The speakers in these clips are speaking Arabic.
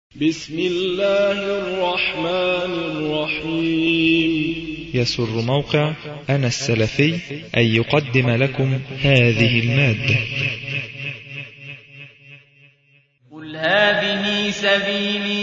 بسم الله الرحمن الرحيم. يسر موقع أنا السلفي أن يقدم لكم هذه المادة. قل هذه سبيلي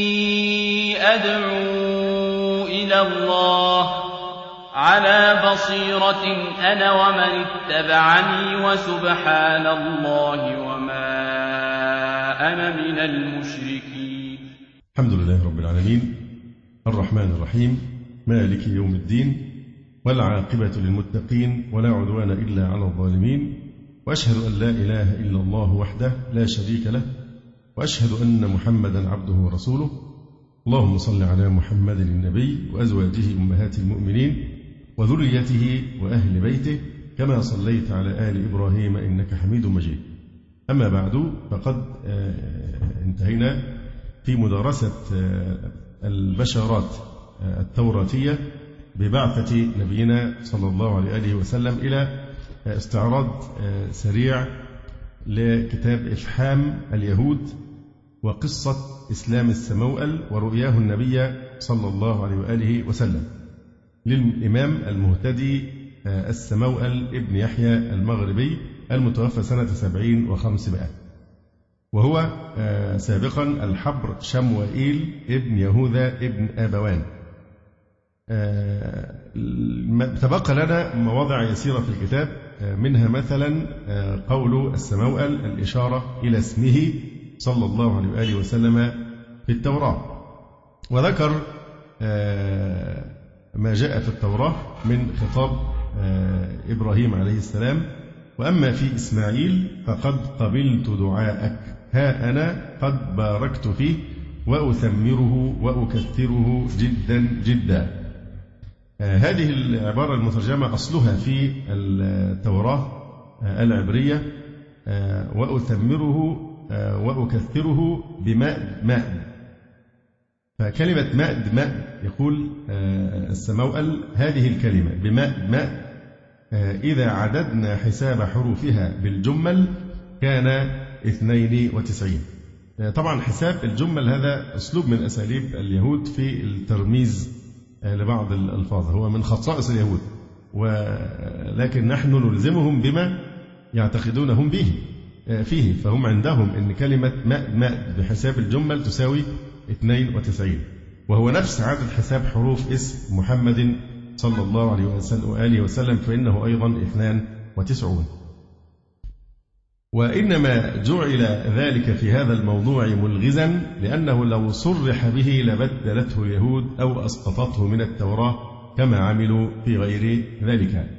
أدعو إلى الله على بصيرة أنا ومن اتبعني وسبحان الله وما أنا من المشركين. الحمد لله رب العالمين الرحمن الرحيم مالك يوم الدين والعاقبة للمتقين ولا عدوان إلا على الظالمين، وأشهد أن لا إله إلا الله وحده لا شريك له، وأشهد أن محمدا عبده ورسوله. اللهم صل على محمد النبي وأزواجه أمهات المؤمنين وذريته وأهل بيته كما صليت على آل إبراهيم إنك حميد مجيد. أما بعد، فقد انتهينا في مدارسة البشارات التوراتية ببعثة نبينا صلى الله عليه وسلم إلى استعراض سريع لكتاب إفحام اليهود وقصة إسلام السموأل ورؤياه النبي صلى الله عليه وآله وسلم للإمام المهتدي السموأل ابن يحيى المغربي المتوفى سنة 70 و500، وهو سابقا الحبر شموئيل ابن يهوذا ابن آبوان. تبقى لنا مواضع يسيرة في الكتاب، منها مثلا قول السموأل الإشارة إلى اسمه صلى الله عليه وآله وسلم في التوراة، وذكر ما جاء في التوراة من خطاب إبراهيم عليه السلام: وأما في إسماعيل فقد قبلت دعاءك، ها أنا قد باركت فيه وأثمره وأكثره جدا جدا. هذه العبارة المترجمة أصلها في التوراة العبرية: وأثمره وأكثره بماء ماء. فكلمة ماء يقول السموأل هذه الكلمة بماء ماء إذا عددنا حساب حروفها بالجمل كان 92. طبعا حساب الجمل هذا أسلوب من أساليب اليهود في الترميز لبعض الألفاظ، هو من خصائص اليهود، ولكن نحن نلزمهم بما يعتقدونهم به فيه. فهم عندهم أن كلمة ماء بحساب الجمل تساوي 92، وهو نفس عدد حساب حروف اسم محمد صلى الله عليه وآله وسلم، فإنه أيضا 92. وإنما جعل ذلك في هذا الموضوع ملغزا لأنه لو صرح به لبدلته اليهود أو أسقطته من التوراة كما عملوا في غير ذلك.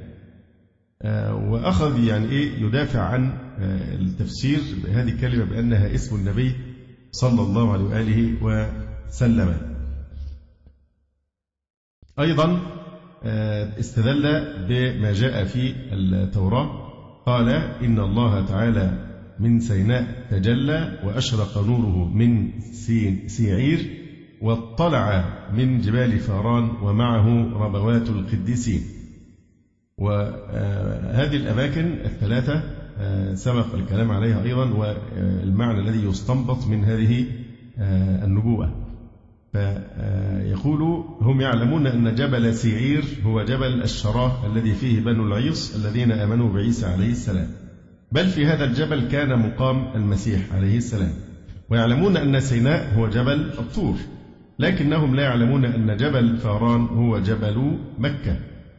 وأخذ يدافع عن التفسير بهذه الكلمة بأنها اسم النبي صلى الله عليه وآله وسلم. أيضا استدل بما جاء في التوراة، قال: إن الله تعالى من سيناء تجلى وأشرق نوره من سيعير واطلع من جبال فاران ومعه ربوات القديسين. وهذه الأماكن الثلاثة سبق الكلام عليها أيضا، والمعنى الذي يستنبط من هذه النبوءة. فيقول: هم يعلمون أن جبل سيعير هو جبل الشراه الذي فيه بنو العيص الذين آمنوا بعيسى عليه السلام، بل في هذا الجبل كان مقام المسيح عليه السلام. ويعلمون أن سيناء هو جبل الطور، لكنهم لا يعلمون أن جبل فاران هو جبل مكة.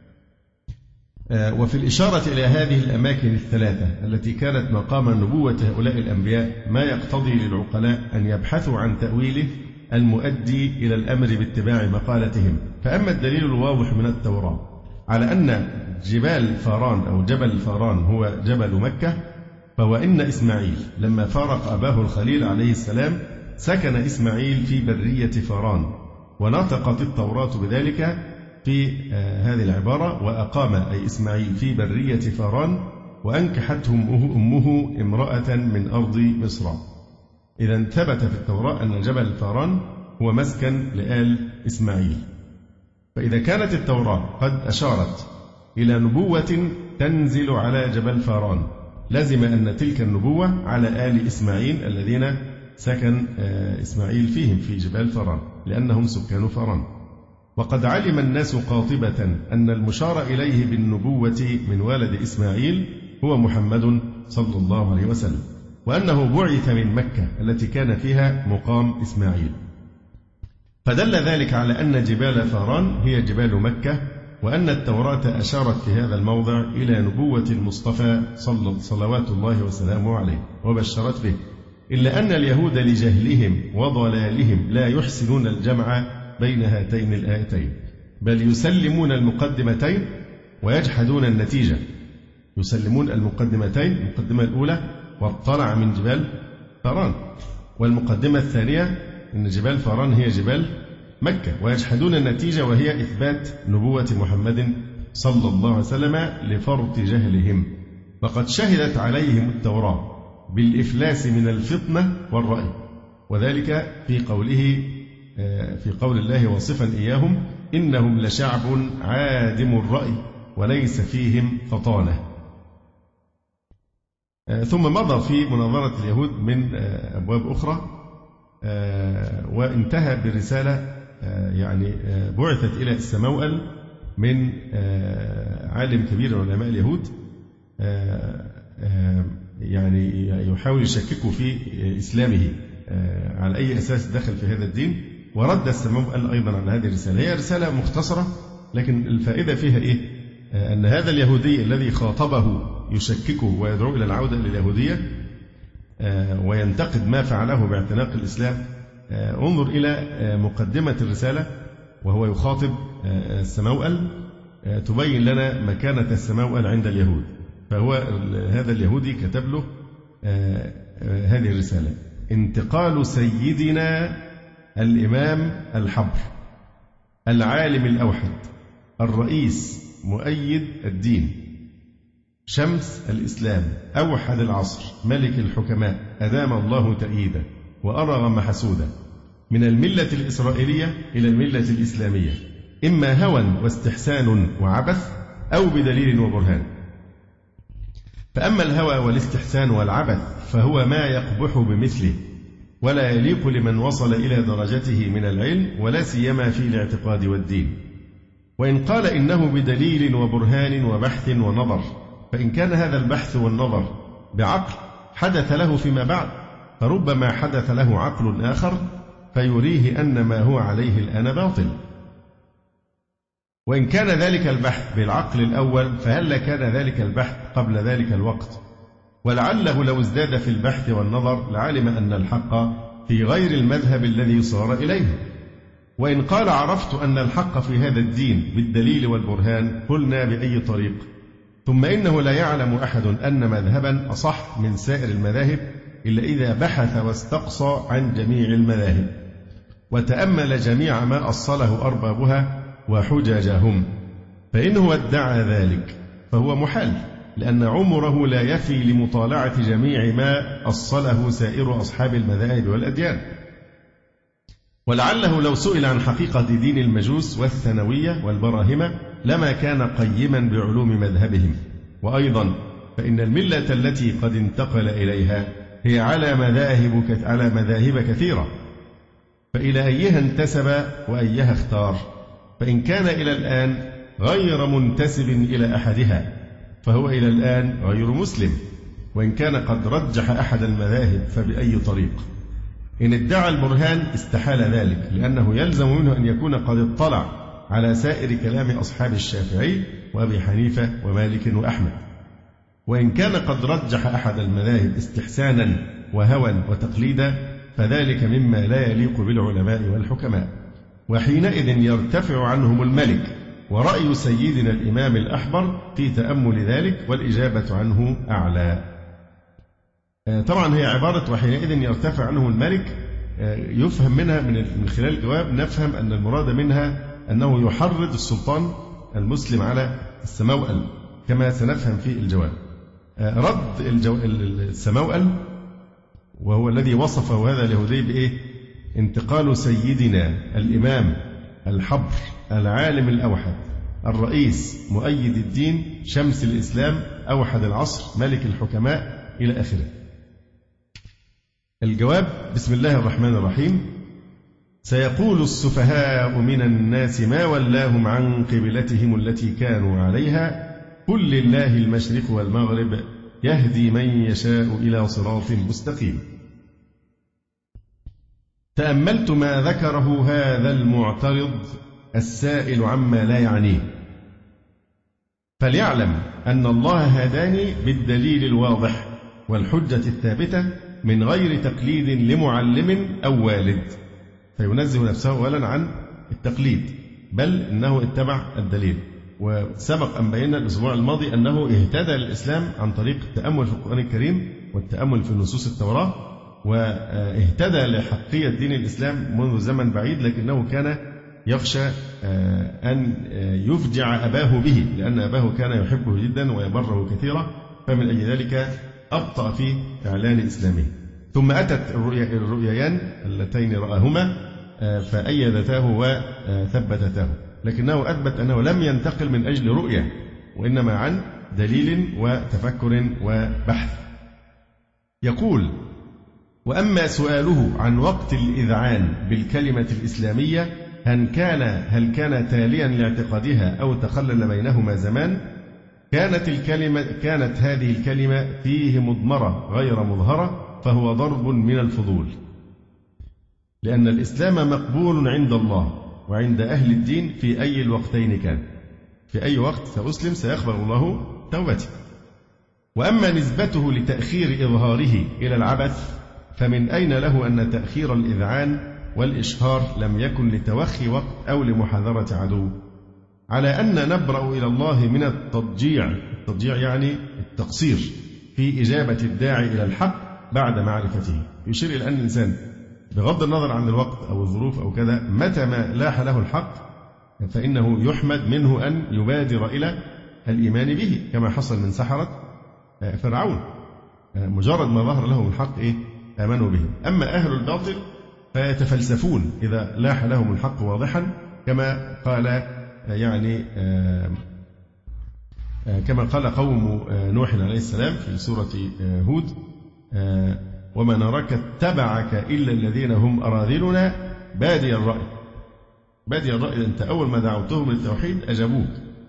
وفي الإشارة إلى هذه الأماكن الثلاثة التي كانت مقام نبوة هؤلاء الأنبياء ما يقتضي للعقلاء أن يبحثوا عن تأويله المؤدي إلى الأمر باتباع مقالتهم. فأما الدليل الواضح من التوراة على أن جبال فاران أو جبل فاران هو جبل مكة، فهو إن إسماعيل لما فارق أباه الخليل عليه السلام سكن إسماعيل في برية فاران، ونطقت التوراة بذلك في هذه العبارة: وأقام أي إسماعيل في برية فاران وأنكحتهم أمه امرأة من أرض مصر. إذا ثبت في التوراة أن جبل فاران هو مسكن لآل إسماعيل. فإذا كانت التوراة قد أشارت إلى نبوة تنزل على جبل فاران، لزم أن تلك النبوة على آل إسماعيل الذين سكن إسماعيل فيهم في جبال فاران لأنهم سكان فاران. وقد علم الناس قاطبة أن المشار إليه بالنبوة من ولد إسماعيل هو محمد صلى الله عليه وسلم، وأنه بعث من مكة التي كان فيها مقام إسماعيل. فدل ذلك على أن جبال فاران هي جبال مكة، وأن التوراة أشارت في هذا الموضع إلى نبوة المصطفى صلوات الله وسلامه عليه وبشرت به، إلا أن اليهود لجهلهم وضلالهم لا يحسنون الجمع بين هاتين الآيتين، بل يسلمون المقدمتين ويجحدون النتيجة. يسلمون المقدمتين، المقدمة الأولى واطلع من جبال فاران، والمقدمة الثانية أن جبال فاران هي جبال مكة، ويجحدون النتيجة وهي إثبات نبوة محمد صلى الله عليه وسلم لفرط جهلهم. وقد شهدت عليهم التوراة بالإفلاس من الفطنة والرأي، وذلك في قول الله واصفا إياهم إنهم لشعب عادم الرأي وليس فيهم فطانة. ثم مضى في مناظرة اليهود من أبواب أخرى، وانتهى برسالة بعثت إلى السموأل من عالم كبير من علماء اليهود، يحاول يشككوا في إسلامه على أي أساس دخل في هذا الدين، ورد السموأل أيضا على هذه الرسالة. هي رسالة مختصرة، لكن الفائدة فيها إيه؟ أن هذا اليهودي الذي خاطبه يشككه ويدعو إلى العودة إلى اليهودية وينتقد ما فعله باعتناق الإسلام، انظر إلى مقدمة الرسالة وهو يخاطب السموأل تبين لنا مكانة السموأل عند اليهود. فهو هذا اليهودي كتب له هذه الرسالة: انتقال سيدنا الإمام الحبر العالم الأوحد الرئيس مؤيد الدين شمس الإسلام أوحد العصر ملك الحكماء أدام الله تأييده وأرغم حسوده من الملة الإسرائيلية إلى الملة الإسلامية، إما هوى واستحسان وعبث أو بدليل وبرهان. فأما الهوى والاستحسان والعبث فهو ما يقبح بمثله ولا يليق لمن وصل إلى درجته من العلم ولا سيما في الاعتقاد والدين. وإن قال إنه بدليل وبرهان وبحث ونظر، فإن كان هذا البحث والنظر بعقل حدث له فيما بعد، فربما حدث له عقل آخر فيريه أن ما هو عليه الآن باطل. وإن كان ذلك البحث بالعقل الأول فهل كان ذلك البحث قبل ذلك الوقت؟ ولعله لو ازداد في البحث والنظر لعلم أن الحق في غير المذهب الذي صار إليه. وإن قال عرفت أن الحق في هذا الدين بالدليل والبرهان قلنا بأي طريق؟ ثم إنه لا يعلم أحد أن مذهبا أصح من سائر المذاهب إلا إذا بحث واستقصى عن جميع المذاهب وتأمل جميع ما أصله أربابها وحججهم، فإنه ادعى ذلك فهو محال، لأن عمره لا يفي لمطالعة جميع ما أصله سائر أصحاب المذاهب والأديان. ولعله لو سئل عن حقيقة دين المجوس والثانوية والبراهمة لما كان قيما بعلوم مذهبهم. وأيضا فإن الملة التي قد انتقل إليها هي على مذاهب كثيرة، فإلى أيها انتسب وأيها اختار، فإن كان إلى الآن غير منتسب إلى أحدها فهو إلى الآن غير مسلم، وإن كان قد رجح أحد المذاهب فبأي طريق. إن ادعى البرهان استحال ذلك، لأنه يلزم منه أن يكون قد اطلع على سائر كلام أصحاب الشافعي وأبي حنيفة ومالك وأحمد. وإن كان قد رجح أحد المذاهب استحسانا وهوى وتقليدا فذلك مما لا يليق بالعلماء والحكماء، وحينئذ يرتفع عنهم الملك، ورأي سيدنا الإمام الأحبر في تأمل ذلك والإجابة عنه أعلى. طبعا هي عبارة وحينئذ يرتفع عنه الملك، يفهم منها من خلال الجواب نفهم أن المراد منها أنه يحرض السلطان المسلم على السموأل كما سنفهم في الجواب. رد السموأل وهو الذي وصفه هذا اليهودي بإيه؟ انتقال سيدنا الإمام الحبر العالم الأوحد الرئيس مؤيد الدين شمس الإسلام أوحد العصر ملك الحكماء إلى آخره. الجواب: بسم الله الرحمن الرحيم. سيقول السفهاء من الناس ما ولاهم عن قبلتهم التي كانوا عليها قل لله المشرق والمغرب يهدي من يشاء إلى صراط مستقيم. تأملت ما ذكره هذا المعترض السائل عما لا يعنيه، فليعلم أن الله هداني بالدليل الواضح والحجة الثابتة من غير تقليد لمعلم أو والد، فينزه نفسه أولا عن التقليد، بل إنه اتبع الدليل. وسبق أن بينا الأسبوع الماضي أنه اهتدى الإسلام عن طريق التأمل في القرآن الكريم والتأمل في نصوص التوراة، واهتدى لحقية دين الإسلام منذ زمن بعيد، لكنه كان يخشى أن يفجع أباه به، لأن أباه كان يحبه جدا ويبره كثيرا، فمن أجل ذلك أبطأ في إعلان إسلامه. ثم أتت الرؤيان اللتين رآهما فأيدتاه وثبتتاه، لكنه أثبت أنه لم ينتقل من أجل رؤية، وإنما عن دليل وتفكر وبحث. يقول: وأما سؤاله عن وقت الإذعان بالكلمة الإسلامية هل كان تاليا لاعتقادها أو تخلل بينهما زمان، كانت هذه الكلمة فيه مضمرة غير مظهرة، فهو ضرب من الفضول، لأن الإسلام مقبول عند الله وعند أهل الدين في أي الوقتين كان، في أي وقت سأسلم سيقبل الله توبتي. وأما نسبته لتأخير إظهاره إلى العبث، فمن أين له أن تأخير الإذعان والإشهار لم يكن لتوخي وقت أو لمحاذرة عدو، على أن نبرأ إلى الله من التضجيع يعني التقصير في إجابة الداعي إلى الحق بعد معرفته. يشير إلى أن الإنسان بغض النظر عن الوقت أو الظروف أو كذا، متى ما لاح له الحق فإنه يحمد منه أن يبادر إلى الإيمان به، كما حصل من سحرة فرعون، مجرد ما ظهر لهم الحق آمنوا به. أما أهل الباطل فيتفلسفون إذا لاح لهم الحق واضحا، كما قال قوم نوح عليه السلام في سورة هود: وما نراك اتبعك إلا الذين هم أراذلنا بادي الرأي. بادي الرأي، أنت أول ما دعوتهم للتوحيد أجابوك،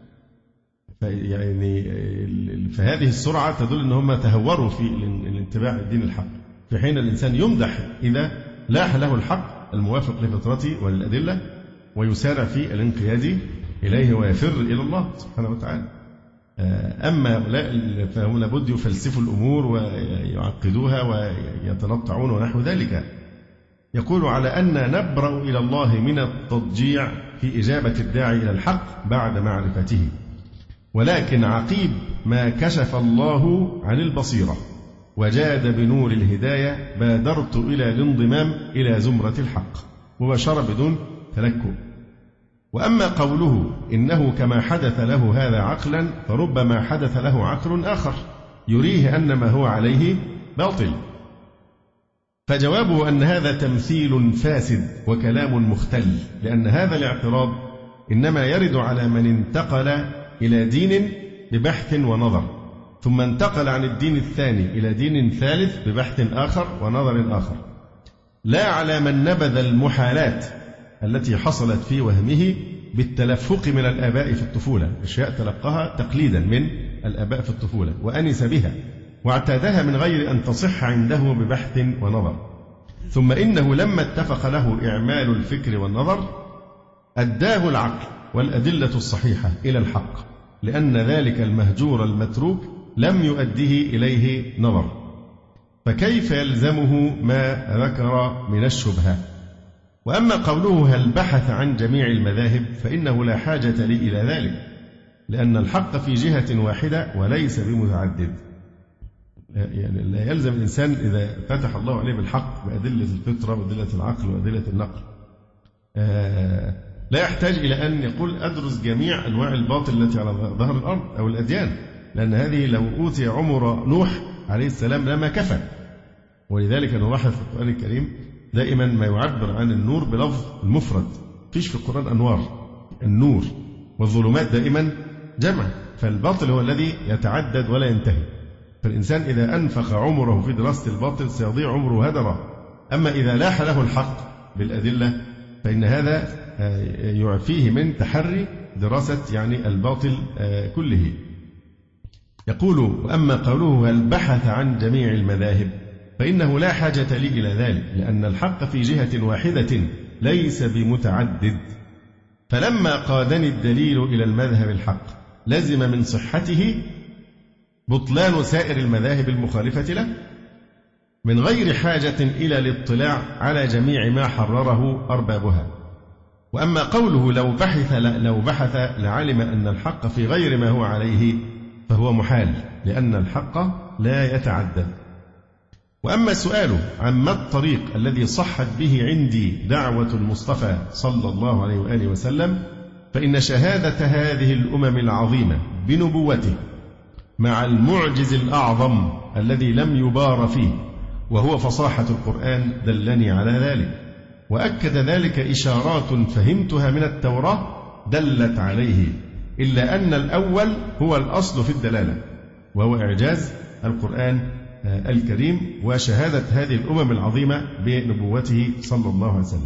فهذه السرعة تدل أن هم تهوروا في الاتباع الدين الحق، في حين الإنسان يمدح إذا لاح له الحق الموافق لفطرته وللأدلة، ويسارع في الانقياد إليه ويفر إلى الله سبحانه وتعالى. أما هؤلاء فهم لابد يفلسفوا الأمور ويعقدوها ويتنطعون ونحو ذلك. يقول: على أن نبرأ إلى الله من التضجيع في إجابة الداعي إلى الحق بعد معرفته، ولكن عقيب ما كشف الله عن البصيرة وجاد بنور الهداية بادرت إلى الانضمام إلى زمرة الحق مباشرة بدون تلكؤ. وأما قوله إنه كما حدث له هذا عقلا، فربما حدث له عقل آخر يريه أن ما هو عليه باطل، فجوابه أن هذا تمثيل فاسد وكلام مختل، لأن هذا الاعتراض إنما يرد على من انتقل إلى دين ببحث ونظر، ثم انتقل عن الدين الثاني إلى دين ثالث ببحث آخر ونظر آخر، لا على من نبذ المحالات التي حصلت في وهمه بالتلفق من الآباء في الطفولة، أشياء تلقاها تقليدا من الآباء في الطفولة وأنس بها واعتادها من غير أن تصح عنده ببحث ونظر. ثم إنه لما اتفق له إعمال الفكر والنظر أداه العقل والأدلة الصحيحة إلى الحق، لأن ذلك المهجور المتروك لم يؤديه إليه نظر، فكيف يلزمه ما ذكر من الشبهة؟ وأما قوله هل بحث عن جميع المذاهب، فإنه لا حاجة لي إلى ذلك، لأن الحق في جهة واحدة وليس بمتعدد. يعني لا يلزم الإنسان إذا فتح الله عليه بالحق بأدلة الفطرة وأدلة العقل وأدلة النقل، لا يحتاج إلى أن يقول أدرس جميع أنواع الباطل التي على ظهر الأرض أو الأديان، لأن هذه لو أوتي عمر نوح عليه السلام لما كفى. ولذلك نلاحظ في القرآن الكريم دائما ما يعبر عن النور بلفظ المفرد، فيش في القرآن أنوار، النور، والظلمات دائما جمع، فالباطل هو الذي يتعدد ولا ينتهي. فالإنسان إذا أنفق عمره في دراسة الباطل سيضيع عمره هدرا. أما إذا لاح له الحق بالأدلة فإن هذا يعفيه من تحري دراسة يعني الباطل كله. يقول: وأما قوله هل بحث عن جميع المذاهب فإنه لا حاجة لي إلى ذلك، لأن الحق في جهة واحدة ليس بمتعدد. فلما قادني الدليل إلى المذهب الحق لزم من صحته بطلان سائر المذاهب المخالفة له من غير حاجة إلى الاطلاع على جميع ما حرره أربابها. وأما قوله لو بحث لعلم أن الحق في غير ما هو عليه فهو محال، لأن الحق لا يتعدد. وأما سؤاله عما الطريق الذي صحت به عندي دعوة المصطفى صلى الله عليه وآله وسلم، فإن شهادة هذه الأمم العظيمة بنبوته مع المعجز الأعظم الذي لم يبار فيه وهو فصاحة القرآن دلني على ذلك، وأكد ذلك إشارات فهمتها من التوراة دلت عليه، إلا أن الأول هو الأصل في الدلالة، وهو إعجاز القرآن الكريم وشهادة هذه الأمم العظيمة بنبوته صلى الله عليه وسلم.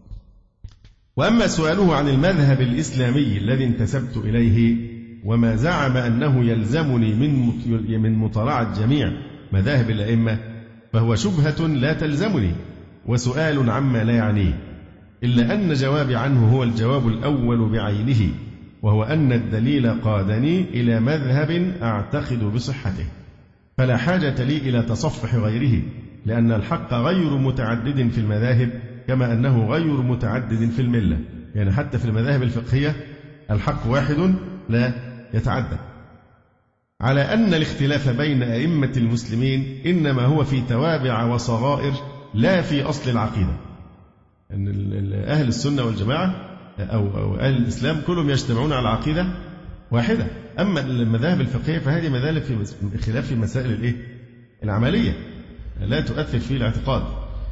وأما سؤاله عن المذهب الإسلامي الذي انتسبت إليه وما زعم أنه يلزمني من مطالعة جميع مذاهب الأئمة فهو شبهة لا تلزمني وسؤال عما لا يعنيه، إلا أن جوابي عنه هو الجواب الأول بعينه، وهو أن الدليل قادني إلى مذهب أعتقد بصحته، فلا حاجة لي إلى تصفح غيره، لأن الحق غير متعدد في المذاهب كما أنه غير متعدد في الملة. يعني حتى في المذاهب الفقهية الحق واحد لا يتعدد. على أن الاختلاف بين أئمة المسلمين إنما هو في توابع وصغائر لا في أصل العقيدة. أن أهل السنة والجماعة أو أهل الإسلام كلهم يجتمعون على عقيدة واحدة. أما المذاهب الفقهية فهذه مذاهب في خلاف في مسائل العملية لا تؤثر في الاعتقاد.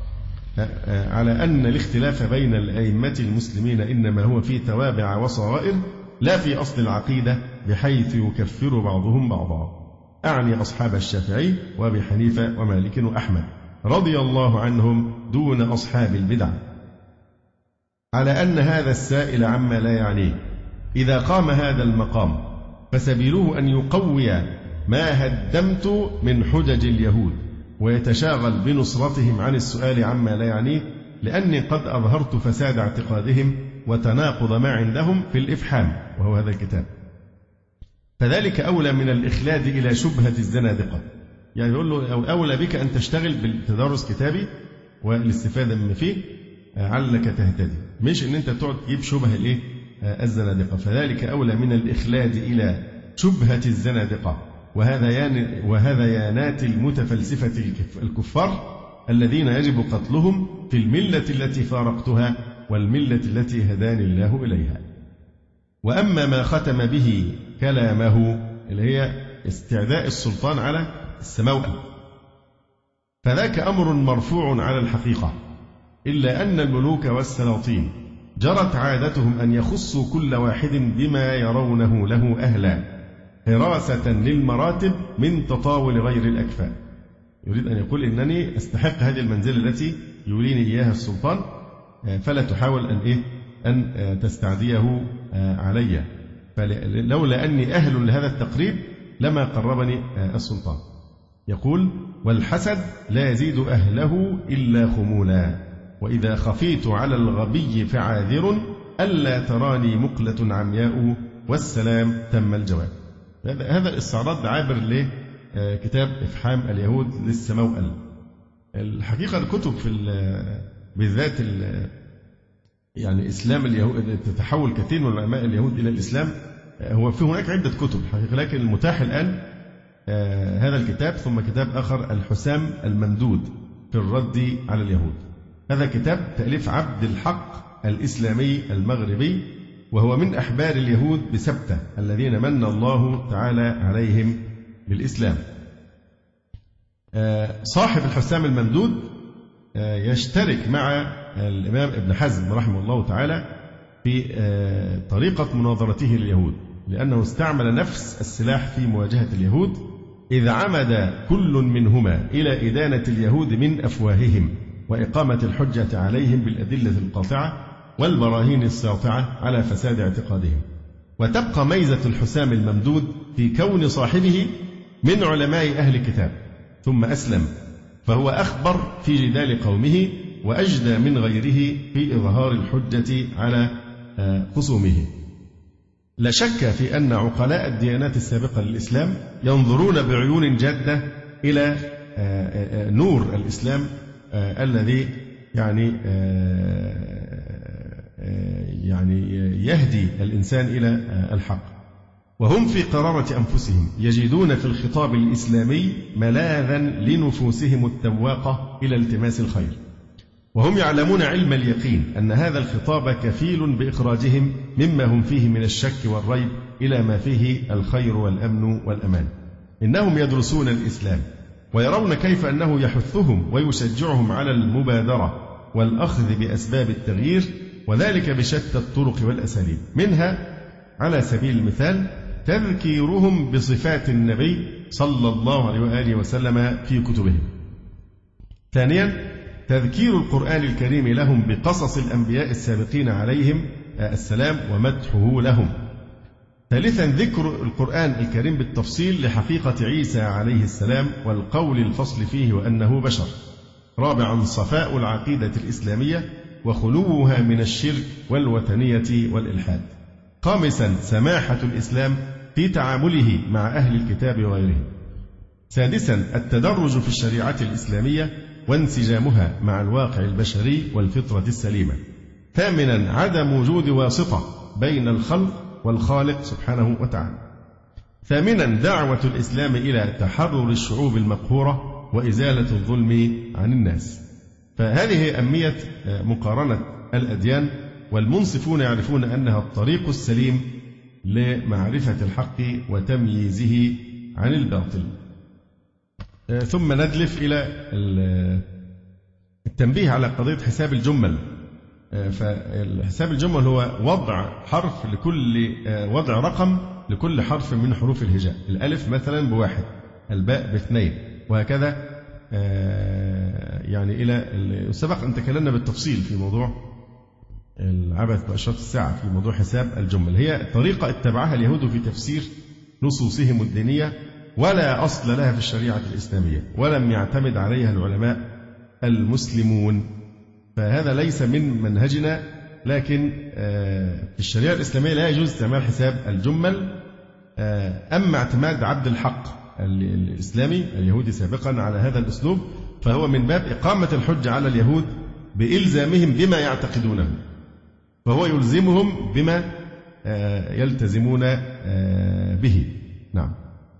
على أن الاختلاف بين الأئمة المسلمين إنما هو في توابع وصغائر لا في أصل العقيدة بحيث يكفر بعضهم بعضا. أعني أصحاب الشافعي وأبي حنيفة ومالك وأحمد رضي الله عنهم دون أصحاب البدع. على أن هذا السائل عما لا يعنيه إذا قام هذا المقام فسبيله أن يقوي ما هدمت من حجج اليهود ويتشاغل بنصرتهم عن السؤال عما لا يعنيه، لأني قد أظهرت فساد اعتقادهم وتناقض ما عندهم في الإفحام وهو هذا الكتاب، فذلك أولى من الإخلاد إلى شبهة الزنادقة. يعني يقول له أولى بك أن تشتغل بالتدارس كتابي والاستفادة من فيه علك تهتدي، مش أن أنت تقعد تجيب شبه الزنادقة، فذلك أولى من الإخلاد إلى شبهة الزنادقة وهذيانات المتفلسفة الكفار الذين يجب قتلهم في الملة التي فارقتها والملة التي هداني الله إليها. وأما ما ختم به كلامه اللي هي استعداء السلطان على السماوة فذاك أمر مرفوع على الحقيقة، إلا أن الملوك والسلاطين جرت عادتهم أن يخصوا كل واحد بما يرونه له أهلا حراسة للمراتب من تطاول غير الأكفاء. يريد أن يقول إنني أستحق هذه المنزلة التي يوليني إياها السلطان، فلا تحاول أن تستعديه علي، فلولا أني أهل لهذا التقريب لما قربني السلطان. يقول: والحسد لا يزيد أهله إلا خمولا، وإذا خفيت على الغبي فعاذر ألا تراني مقلة عمياء والسلام تم الجواب. هذا الاستعراض عابر لكتاب إفحام اليهود للسموأل. الحقيقة الكتب في بالذات يعني إسلام اليهود تتحول كثير من علماء اليهود إلى الإسلام، هو في هناك عدة كتب حقيقة، لكن المتاح الآن هذا الكتاب ثم كتاب آخر الحسام الممدود في الرد على اليهود. هذا كتاب تأليف عبد الحق الإسلامي المغربي، وهو من أحبار اليهود بسبتة الذين من الله تعالى عليهم بالإسلام. صاحب الحسام الممدود يشترك مع الإمام ابن حزم رحمه الله تعالى في طريقة مناظرته لليهود، لأنه استعمل نفس السلاح في مواجهة اليهود إذ عمد كل منهما إلى إدانة اليهود من أفواههم وإقامة الحجة عليهم بالأدلة القاطعة والبراهين الساطعة على فساد اعتقادهم. وتبقى ميزة الحسام الممدود في كون صاحبه من علماء أهل الكتاب ثم أسلم، فهو أخبر في جدال قومه وأجدى من غيره في إظهار الحجة على خصومه. لا شك في أن عقلاء الديانات السابقة للإسلام ينظرون بعيون جادة إلى نور الإسلام الذي يعني يهدي الإنسان إلى الحق، وهم في قرارة أنفسهم يجدون في الخطاب الإسلامي ملاذا لنفوسهم التواقة إلى التماس الخير، وهم يعلمون علم اليقين أن هذا الخطاب كفيل بإخراجهم مما هم فيه من الشك والريب إلى ما فيه الخير والأمن والأمان. إنهم يدرسون الإسلام ويرون كيف أنه يحثهم ويشجعهم على المبادرة والأخذ بأسباب التغيير، وذلك بشتى الطرق والأساليب، منها على سبيل المثال تذكيرهم بصفات النبي صلى الله عليه وآله وسلم في كتبهم. ثانيا تذكير القرآن الكريم لهم بقصص الأنبياء السابقين عليهم السلام ومدحه لهم. ثالثا ذكر القرآن الكريم بالتفصيل لحقيقة عيسى عليه السلام والقول الفصل فيه وأنه بشر. رابعا صفاء العقيدة الإسلامية وخلوها من الشرك والوثنية والإلحاد. خامسا سماحة الإسلام في تعامله مع أهل الكتاب وغيرهم. سادسا التدرج في الشريعة الإسلامية وانسجامها مع الواقع البشري والفطرة السليمة. ثامنا عدم وجود واسطة بين الخلق والخالق سبحانه وتعالى. ثامنا دعوة الإسلام إلى تحرر الشعوب المقهورة وإزالة الظلم عن الناس. فهذه أهمية مقارنة الأديان، والمنصفون يعرفون أنها الطريق السليم لمعرفة الحق وتمييزه عن الباطل. ثم ندلف إلى التنبيه على قضية حساب الجمل. فالحساب الجمل هو وضع حرف لكل وضع رقم لكل حرف من حروف الهجاء. الألف مثلا بواحد، الباء باثنين، وهكذا يعني إلى سبق أن تكلمنا بالتفصيل في موضوع العبث وأشراط الساعة في موضوع حساب الجمل. هي طريقة اتبعها اليهود في تفسير نصوصهم الدينية، ولا أصل لها في الشريعة الإسلامية، ولم يعتمد عليها العلماء المسلمون. فهذا ليس من منهجنا، لكن في الشريعة الإسلامية لا يجوز استعمال حساب الجمل. أما اعتماد عبد الحق الإسلامي اليهودي سابقا على هذا الأسلوب فهو من باب إقامة الحجة على اليهود بإلزامهم بما يعتقدونه، فهو يلزمهم بما يلتزمون به. نعم.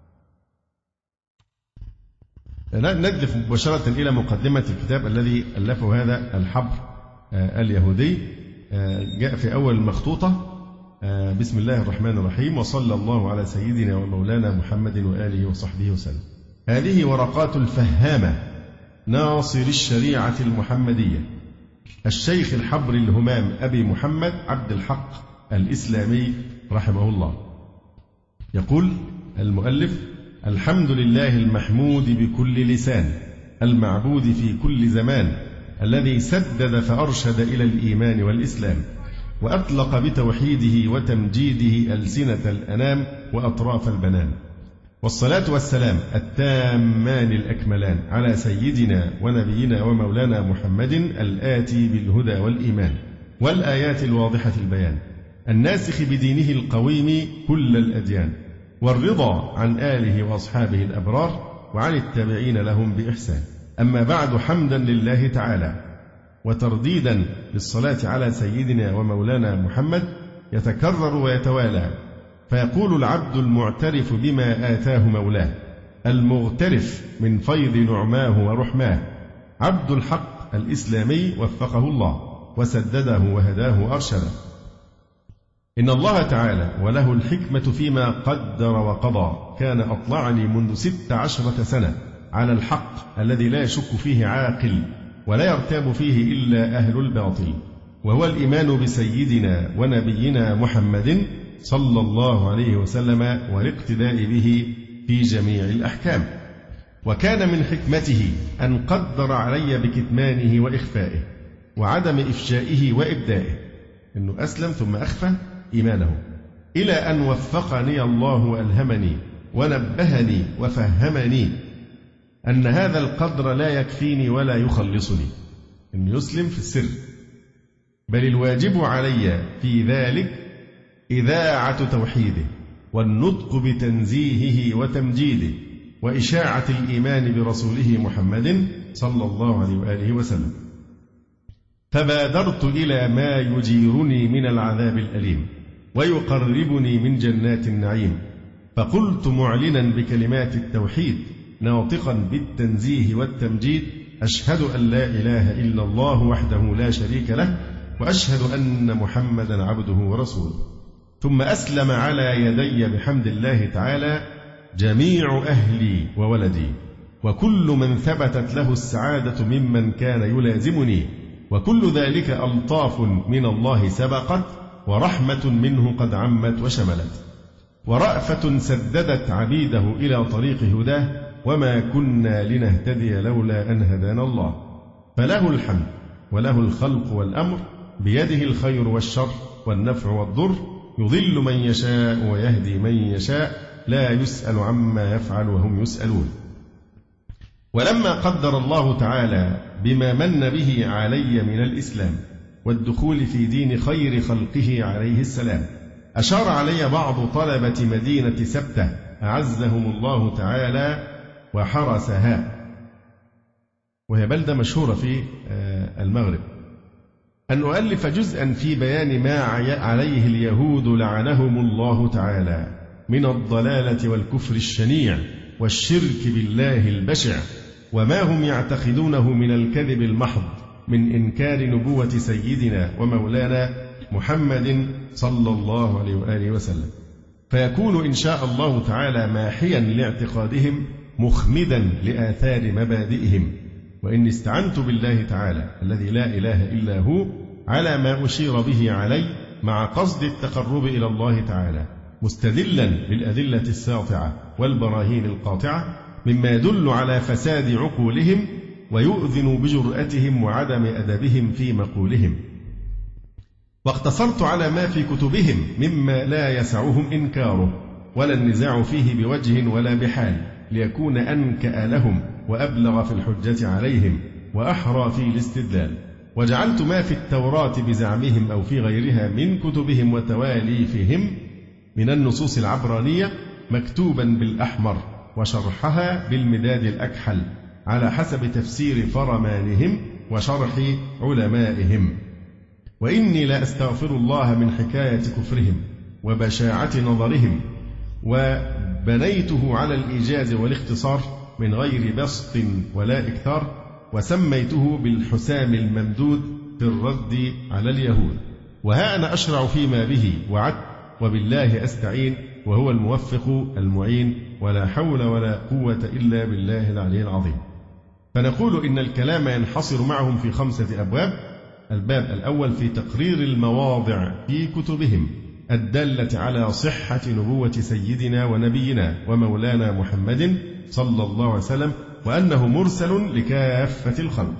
ندلف مباشرة إلى مقدمة الكتاب الذي ألفه هذا الحبر اليهودي. جاء في أول المخطوطة بسم الله الرحمن الرحيم وصلى الله على سيدنا ومولانا محمد وآله وصحبه وسلم. هذه ورقات الفهامة ناصر الشريعة المحمدية الشيخ الحبر الهمام أبي محمد عبد الحق الإسلامي رحمه الله. يقول المؤلف: الحمد لله المحمود بكل لسان، المعبود في كل زمان، الذي سدد فأرشد إلى الإيمان والإسلام، وأطلق بتوحيده وتمجيده ألسنة الأنام وأطراف البنان. والصلاة والسلام التامان الأكملان على سيدنا ونبينا ومولانا محمد الآتي بالهدى والإيمان والآيات الواضحة البيان، الناسخ بدينه القويم كل الأديان، والرضا عن آله وأصحابه الأبرار وعن التابعين لهم بإحسان. أما بعد، حمدا لله تعالى وترديدا للصلاة على سيدنا ومولانا محمد يتكرر ويتوالى، فيقول العبد المعترف بما آتاه مولاه المغترف من فيض نعماه ورحماه: عبد الحق الإسلامي وفقه الله وسدده وهداه وأرشده. إن الله تعالى وله الحكمة فيما قدر وقضى كان أطلعني منذ 16 سنة على الحق الذي لا يشك فيه عاقل ولا يرتاب فيه إلا أهل الباطل، وهو الإيمان بسيدنا ونبينا محمد صلى الله عليه وسلم والاقتداء به في جميع الأحكام. وكان من حكمته أن قدر علي بكتمانه وإخفائه وعدم إفشائه وإبدائه، أنه أسلم ثم أخفى إيمانه، إلى أن وفقني الله وألهمني ونبهني وفهمني أن هذا القدر لا يكفيني ولا يخلصني، أنه يسلم في السر، بل الواجب علي في ذلك إذاعة توحيده والنطق بتنزيهه وتمجيده وإشاعة الإيمان برسوله محمد صلى الله عليه وآله وسلم. فبادرت إلى ما يجيرني من العذاب الأليم ويقربني من جنات النعيم، فقلت معلنا بكلمات التوحيد ناطقا بالتنزيه والتمجيد: أشهد أن لا إله إلا الله وحده لا شريك له، وأشهد أن محمدا عبده ورسوله. ثم أسلم على يدي بحمد الله تعالى جميع أهلي وولدي، وكل من ثبتت له السعادة ممن كان يلازمني، وكل ذلك ألطاف من الله سبقت، ورحمة منه قد عمت وشملت، ورأفة سددت عبيده إلى طريق هداه، وما كنا لنهتدي لولا أن هدانا الله. فله الحمد وله الخلق والأمر، بيده الخير والشر والنفع والضر، يضل من يشاء ويهدي من يشاء، لا يسأل عما يفعل وهم يسألون. ولما قدر الله تعالى بما من به علي من الإسلام والدخول في دين خير خلقه عليه السلام، أشار علي بعض طلبة مدينة سبتة أعزهم الله تعالى وحرسها، وهي بلدة مشهورة في المغرب، أن أؤلف جزءا في بيان ما عليه اليهود لعنهم الله تعالى من الضلالة والكفر الشنيع والشرك بالله البشع، وما هم يعتقدونه من الكذب المحض من إنكار نبوة سيدنا ومولانا محمد صلى الله عليه وآله وسلم، فيكون إن شاء الله تعالى ماحيا لاعتقادهم مخمدا لآثار مبادئهم. وإن استعنت بالله تعالى الذي لا إله إلا هو على ما أشير به علي مع قصد التقرب إلى الله تعالى، مستدلا بالأدلة الساطعة والبراهين القاطعة مما يدل على فساد عقولهم ويؤذن بجرأتهم وعدم أدبهم في مقولهم. واقتصرت على ما في كتبهم مما لا يسعهم إنكاره ولا النزاع فيه بوجه ولا بحال، ليكون أنكأ لهم وأبلغ في الحجة عليهم وأحرى في الاستدلال. وجعلت ما في التوراة بزعمهم أو في غيرها من كتبهم وتواليفهم من النصوص العبرانية مكتوبا بالأحمر وشرحها بالمداد الأكحل على حسب تفسير فرمانهم وشرح علمائهم. وإني لا أستغفر الله من حكاية كفرهم وبشاعة نظرهم، وبنيته على الإيجاز والاختصار من غير بسط ولا إكثار، وسميته بالحسام الممدود في الرد على اليهود. وها أنا أشرع فيما به وعدت، وبالله أستعين، وهو الموفق المعين، ولا حول ولا قوة إلا بالله العلي العظيم. فنقول إن الكلام ينحصر معهم في 5 أبواب. الباب الأول في تقرير المواضع في كتبهم الدالة على صحة نبوة سيدنا ونبينا ومولانا محمد صلى الله عليه وسلم، وأنه مرسل لكافة الخلق.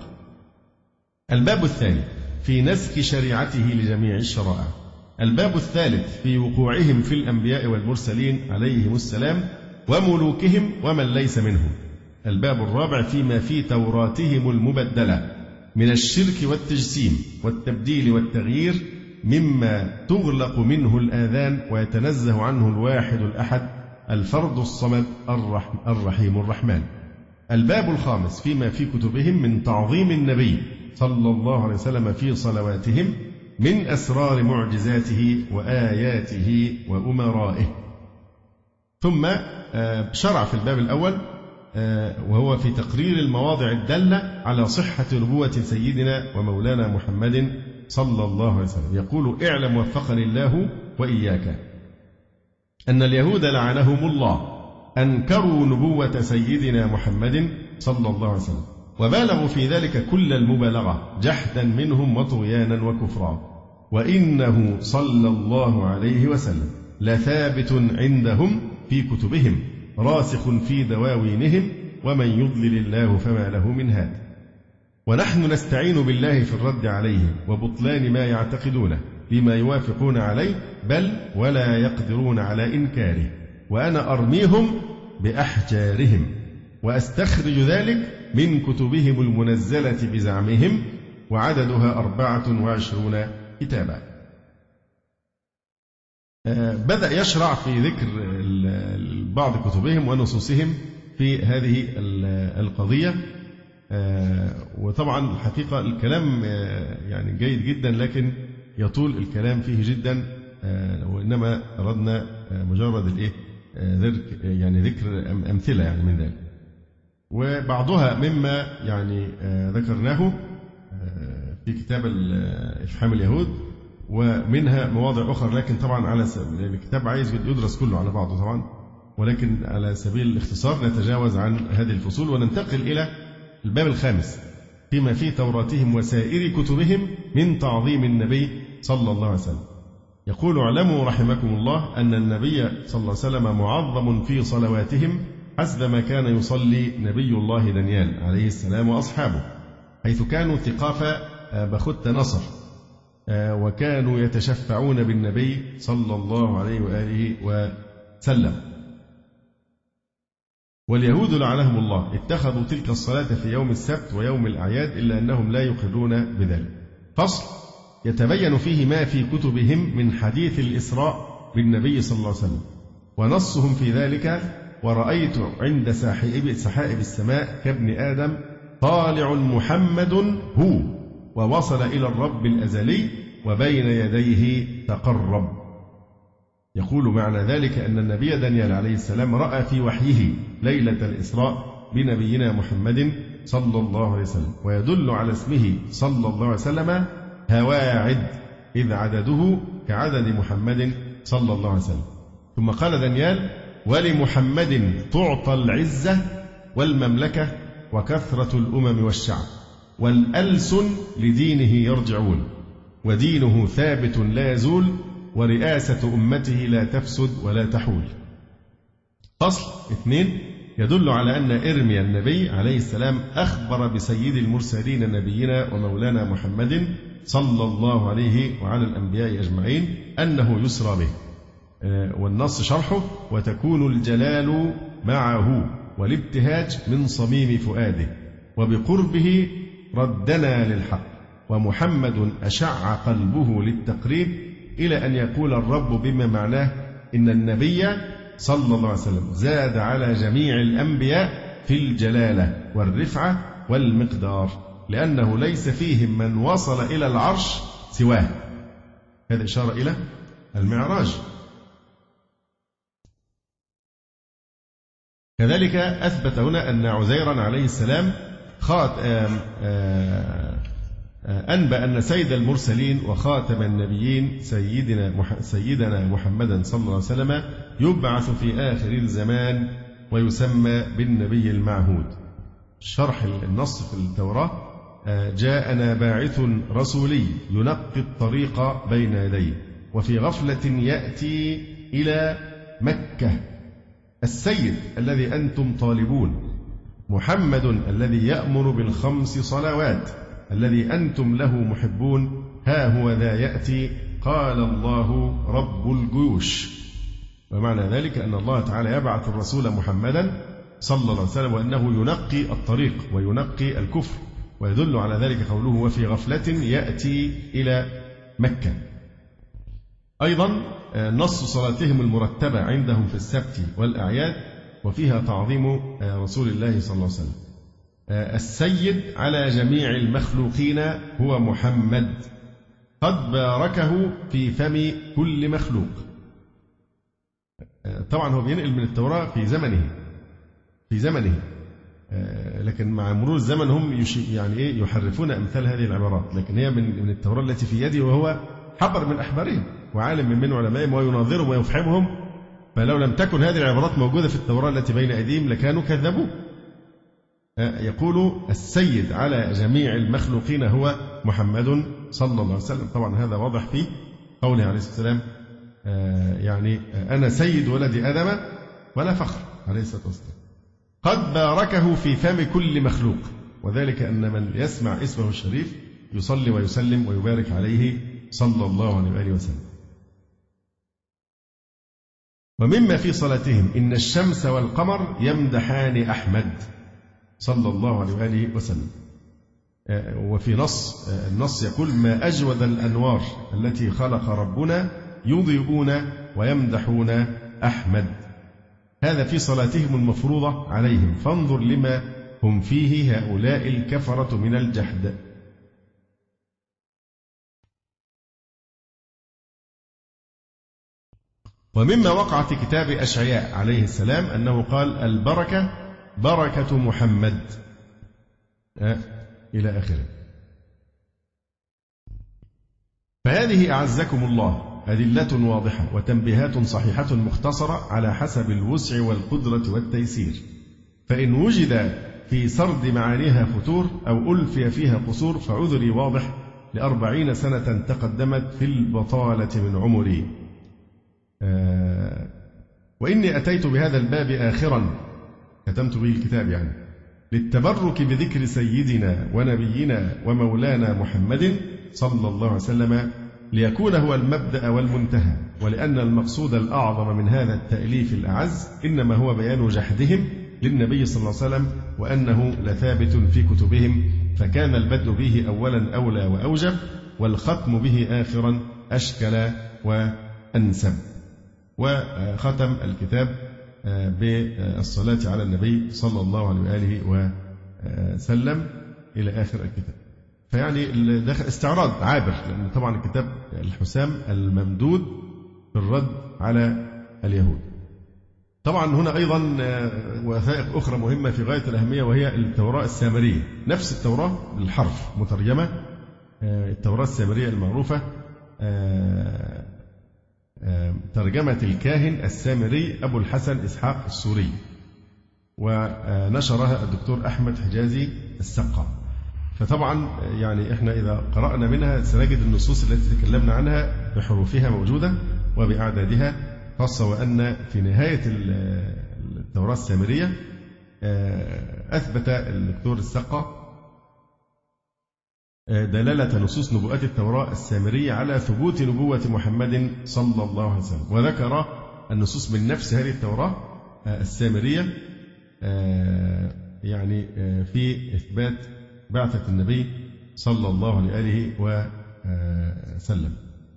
الباب الثاني في نسك شريعته لجميع الشرائع. الباب الثالث في وقوعهم في الأنبياء والمرسلين عليهم السلام وملوكهم ومن ليس منهم. الباب الرابع فيما في توراتهم المبدلة من الشرك والتجسيم والتبديل والتغيير مما تغلق منه الآذان ويتنزه عنه الواحد الأحد الفرد الصمد الرحيم الرحمن. الباب الخامس فيما في كتبهم من تعظيم النبي صلى الله عليه وسلم في صلواتهم من أسرار معجزاته وآياته وأمرائه. ثم شرع في الباب الأول وهو في تقرير المواضع الدالة على صحة نبوة سيدنا ومولانا محمد صلى الله عليه وسلم. يقول: اعلم وفقني الله وإياك أن اليهود لعنهم الله أنكروا نبوة سيدنا محمد صلى الله عليه وسلم، وبالغوا في ذلك كل المبالغة جحدا منهم وطغيانا وكفرا، وإنه صلى الله عليه وسلم لثابت عندهم في كتبهم راسخ في دواوينهم ومن يضلل الله فما له من هاد. ونحن نستعين بالله في الرد عليهم وبطلان ما يعتقدونه بما يوافقون عليه بل ولا يقدرون على إنكاره، وأنا أرميهم بأحجارهم وأستخرج ذلك من كتبهم المنزلة بزعمهم وعددها 24 كتابا. بدأ يشرع في ذكر بعض كتبهم ونصوصهم في هذه القضية. وطبعا الحقيقة الكلام يعني جيد جدا، لكن يطول الكلام فيه جدا، وإنما أردنا مجرد ذكر أمثلة يعني من ذلك. وبعضها مما يعني ذكرناه في كتاب إفحام اليهود، ومنها مواضع أخرى، لكن طبعا على الكتاب عايز يدرس كله على بعضه طبعا، ولكن على سبيل الاختصار نتجاوز عن هذه الفصول وننتقل إلى الباب الخامس فيما في توراتهم وسائر كتبهم من تعظيم النبي صلى الله عليه وسلم. يقول: اعلموا رحمكم الله أن النبي صلى الله عليه وسلم معظم في صلواتهم حسب ما كان يصلي نبي الله دانيال عليه السلام وأصحابه، حيث كانوا ثقاف بخت نصر، وكانوا يتشفعون بالنبي صلى الله عليه وآله وسلم. واليهود لعنهم الله اتخذوا تلك الصلاة في يوم السبت ويوم الأعياد، إلا أنهم لا يقرون بذلك. فصل يتبين فيه ما في كتبهم من حديث الإسراء بالنبي صلى الله عليه وسلم ونصهم في ذلك: ورأيت عند سحائب السماء كابن آدم طالع محمد هو، ووصل إلى الرب الأزلي وبين يديه تقرب. يقول معنى ذلك أن النبي دانيال عليه السلام رأى في وحيه ليلة الإسراء بنبينا محمد صلى الله عليه وسلم، ويدل على اسمه صلى الله عليه وسلم هواعد، إذ عدده كعدد محمد صلى الله عليه وسلم. ثم قال دانيال: ولمحمد تعطى العزة والمملكة وكثرة الأمم والشعب، والألسن لدينه يرجعون، ودينه ثابت لا يزول، ورئاسة أمته لا تفسد ولا تحول. فصل 2 يدل على أن إرميا النبي عليه السلام أخبر بسيد المرسلين نبينا ومولانا محمد صلى الله عليه وعلى الأنبياء أجمعين أنه يسرى به. والنص شرحه: وتكون الجلال معه والابتهاج من صميم فؤاده، وبقربه ردنا للحق، ومحمد أشع قلبه للتقريب، إلى أن يقول الرب بما معناه إن النبي صلى الله عليه وسلم زاد على جميع الأنبياء في الجلالة والرفعة والمقدار، لأنه ليس فيهم من وصل إلى العرش سواه. هذا إشارة إلى المعراج. كذلك أثبت هنا أن عزيرا عليه السلام أنبأ أن سيد المرسلين وخاتم النبيين سيدنا محمدا صلى الله عليه وسلم يبعث في آخر الزمان ويسمى بالنبي المعهود. شرح النص في التوراة: جاءنا باعث رسولي ينقي الطريق بين يديه، وفي غفلة يأتي إلى مكة السيد الذي أنتم طالبون، محمد الذي يأمر بالخمس صلوات، الذي أنتم له محبون، ها هو ذا يأتي، قال الله رب الجيوش. ومعنى ذلك أن الله تعالى يبعث الرسول محمدا صلى الله عليه وسلم، وأنه ينقي الطريق وينقي الكفر، ويدل على ذلك قوله: وفي غفلة يأتي إلى مكة. أيضا نص صلاتهم المرتبة عندهم في السبت والأعياد، وفيها تعظيم رسول الله صلى الله عليه وسلم. السيد على جميع المخلوقين هو محمد، قد باركه في فم كل مخلوق. طبعا هو بينقل من التوراة في زمنه، لكن مع مرور الزمن هم يحرفون أمثال هذه العبارات، لكن هي من التوراة التي في يده، وهو حبر من أحبارهم وعالم من علمائهم ويناظرهم ويفحمهم، فلو لم تكن هذه العبارات موجودة في التوراة التي بين أيديهم لكانوا كذبوا. يقول: السيد على جميع المخلوقين هو محمد صلى الله عليه وسلم. طبعا هذا واضح في قوله عليه الصلاة والسلام: أنا سيد ولد آدم ولا فخر. عليه الصلاة والسلام. قد باركه في فم كل مخلوق، وذلك أن من يسمع اسمه الشريف يصلي ويسلم ويبارك عليه صلى الله عليه وآله وسلم. ومما في صلاتهم إن الشمس والقمر يمدحان أحمد صلى الله عليه وآله وسلم. وفي النص يقول ما أجود الأنوار التي خلق ربنا يضيئون ويمدحون أحمد. هذا في صلاتهم المفروضة عليهم، فانظر لما هم فيه هؤلاء الكفرة من الجحد. ومما وقع في كتاب أشعياء عليه السلام أنه قال البركة بركة محمد إلى آخره. فهذه أعزكم الله أدلة واضحة وتنبيهات صحيحة مختصرة على حسب الوسع والقدرة والتيسير، فإن وجد في سرد معانيها فتور أو ألفي فيها قصور فعذري واضح ل40 سنة تقدمت في البطالة من عمري. وإني أتيت بهذا الباب آخرا، ختمت به الكتاب يعني، للتبرك بذكر سيدنا ونبينا ومولانا محمد صلى الله عليه وسلم ليكون هو المبدأ والمنتهى، ولأن المقصود الأعظم من هذا التأليف الأعز إنما هو بيان جحدهم للنبي صلى الله عليه وسلم وأنه لثابت في كتبهم، فكان البدء به أولا أولى وأوجب، والختم به آخرا أشكل وأنسب. وختم الكتاب بالصلاة على النبي صلى الله عليه وآله وسلم إلى آخر الكتاب. فيعني داخل استعراض عابر، لأن طبعا الكتاب الحسام الممدود في الرد على اليهود. طبعا هنا أيضا وثائق أخرى مهمة في غاية الأهمية، وهي التوراة السامرية، نفس التوراة بالحرف مترجمة، التوراة السامرية المعروفة، ترجمة الكاهن السامري أبو الحسن إسحاق السوري، ونشرها الدكتور أحمد حجازي السقا. فطبعا يعني إحنا إذا قرأنا منها سنجد النصوص التي تكلمنا عنها بحروفها موجودة وبأعدادها، خاصة وأن في نهاية التوراة السامرية أثبت الدكتور السقا دلالة نصوص نبوءات التوراة السامرية على ثبوت نبوة محمد صلى الله عليه وسلم، وذكر النصوص من نفس هذه التوراة السامرية يعني في إثبات بعثة النبي صلى الله عليه وسلم.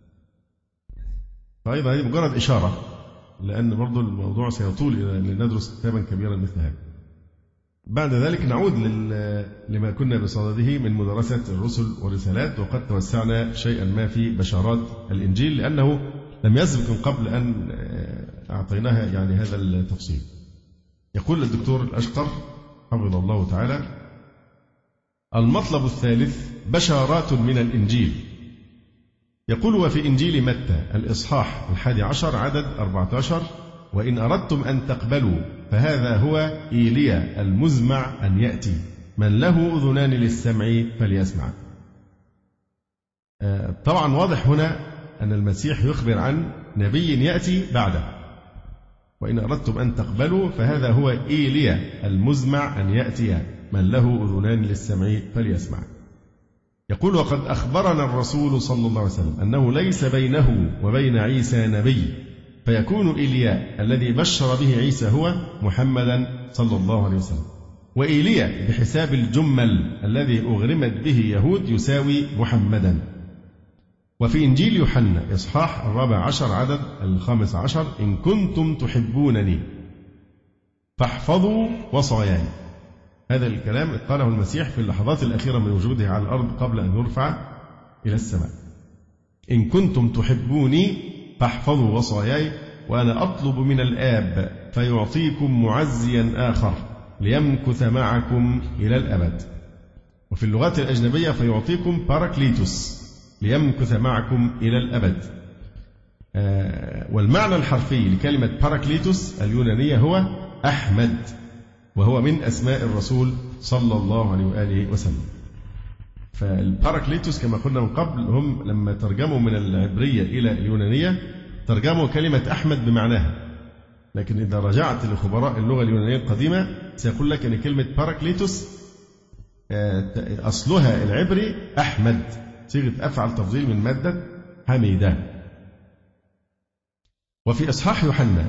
فأيضا هذه مجرد إشارة، لأن برضو الموضوع سيطول لندرس كتابا كبيرا مثل هذا. بعد ذلك نعود لما كنا بصدده من مدرسة الرسل والرسالات، وقد توسعنا شيئا ما في بشارات الإنجيل، لأنه لم يسبق من قبل أن أعطيناها يعني هذا التفصيل. يقول الدكتور الأشقر حفظه الله تعالى: المطلب الثالث بشارات من الإنجيل. يقول: وفي إنجيل متى الإصحاح 11 عدد 14: وإن أردتم أن تقبلوا فهذا هو إيليا المزمع أن يأتي، من له أذنان للسمع فليسمع. طبعا واضح هنا أن المسيح يخبر عن نبي يأتي بعده. وإن أردتم أن تقبلوا فهذا هو إيليا المزمع أن يأتي، من له أذنان للسمع فليسمع. يقول: وقد أخبرنا الرسول صلى الله عليه وسلم أنه ليس بينه وبين عيسى نبي، فيكون إيليا الذي بشر به عيسى هو محمدا صلى الله عليه وسلم. وإيليا بحساب الجمل الذي أغرمت به يهود يساوي محمدا. وفي إنجيل يوحنا إصحاح 14 عدد 15: إن كنتم تحبونني فاحفظوا وصاياي. هذا الكلام قاله المسيح في اللحظات الأخيرة من وجوده على الأرض قبل أن يرفع إلى السماء. إن كنتم تحبوني فاحفظوا وصاياي، وأنا أطلب من الآب فيعطيكم معزيا آخر ليمكث معكم إلى الأبد. وفي اللغات الأجنبية فيعطيكم باراكليتوس ليمكث معكم إلى الأبد. والمعنى الحرفي لكلمة باراكليتوس اليونانية هو أحمد، وهو من أسماء الرسول صلى الله عليه وآله وسلم. فالباراكليتوس كما قلنا من قبل هم لما ترجموا من العبرية إلى اليونانية ترجموا كلمة أحمد بمعناها، لكن إذا رجعت لخبراء اللغة اليونانية القديمة سيقول لك أن كلمة باراكليتوس أصلها العبري أحمد، صيغة أفعل تفضيل من مادة حميدة. وفي إصحاح يوحنا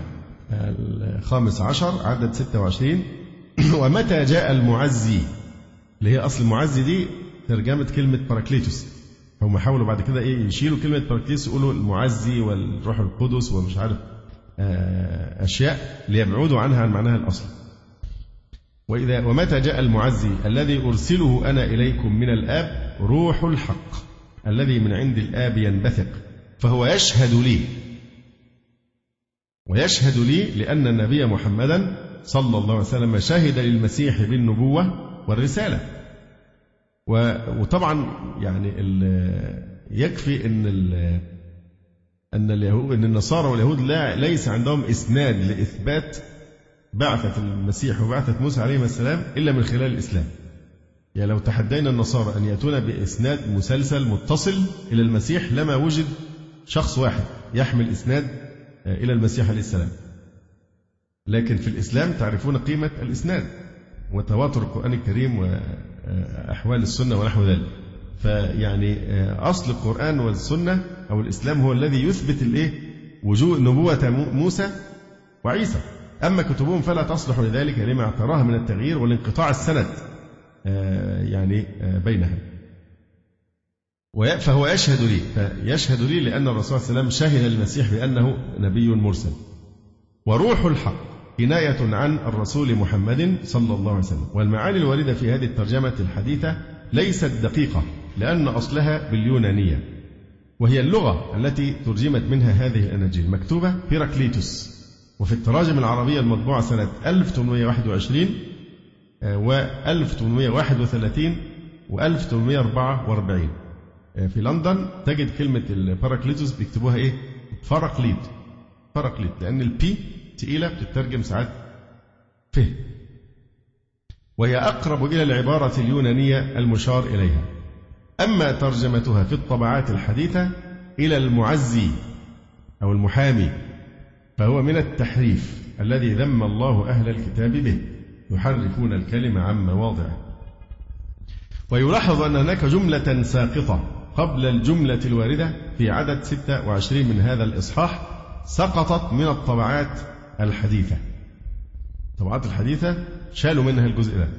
15 عدد 26 ومتى جاء المعزي، اللي هي أصل المعزي دي ترجمة كلمة باراكليتوس، هم حاولوا بعد كده يشيلوا كلمة باراكليتوس يقولوا المعزي والروح القدس ومش عارف أشياء ليبعدوا عنها عن معناها الأصل. ومتى جاء المعزي الذي أرسله أنا إليكم من الآب روح الحق الذي من عند الآب ينبثق فهو يشهد لي لأن النبي محمدا صلى الله عليه وسلم شهد للمسيح بالنبوة والرسالة. وطبعا يعني يكفي أن النصارى واليهود ليس عندهم إسناد لإثبات بعثة المسيح وبعثة موسى عليه السلام إلا من خلال الإسلام. يعني لو تحدينا النصارى أن يأتون بإسناد مسلسل متصل إلى المسيح لما وجد شخص واحد يحمل إسناد إلى المسيح عليه السلام. لكن في الإسلام تعرفون قيمة الإسناد وتواتر القرآن الكريم وأحوال السنة ونحو ذلك. فيعني أصل القرآن والسنة أو الإسلام هو الذي يثبت وجوء نبوة موسى وعيسى. أما كتبهم فلا تصلح لذلك لما اعتراها من التغيير والانقطاع السند يعني بينها. فهو يشهد لي لأن الرسول صلى الله عليه وسلم شهد للمسيح بأنه نبي مرسل. وروح الحق كناية عن الرسول محمد صلى الله عليه وسلم. والمعاني الواردة في هذه الترجمة الحديثة ليست دقيقة لأن أصلها باليونانية، وهي اللغة التي ترجمت منها هذه الأناجيل مكتوبة بيراكليتوس. وفي التراجم العربية المطبوعة سنة 1821 و1831 و1844 في لندن تجد كلمة الباراكليتوس بيكتبوها باراكليت، لأن البي تقيلة بتترجم ساعات فيه، وهي أقرب إلى العبارة اليونانية المشار إليها. أما ترجمتها في الطبعات الحديثة إلى المعزي أو المحامي فهو من التحريف الذي ذم الله أهل الكتاب به، يحرفون الكلمة عن مواضعه. ويلاحظ أن هناك جملة ساقطة قبل الجملة الواردة في عدد 26 من هذا الإصحاح سقطت من الطبعات الحديثة. الطبعات الحديثة شالوا منها الجزء ده،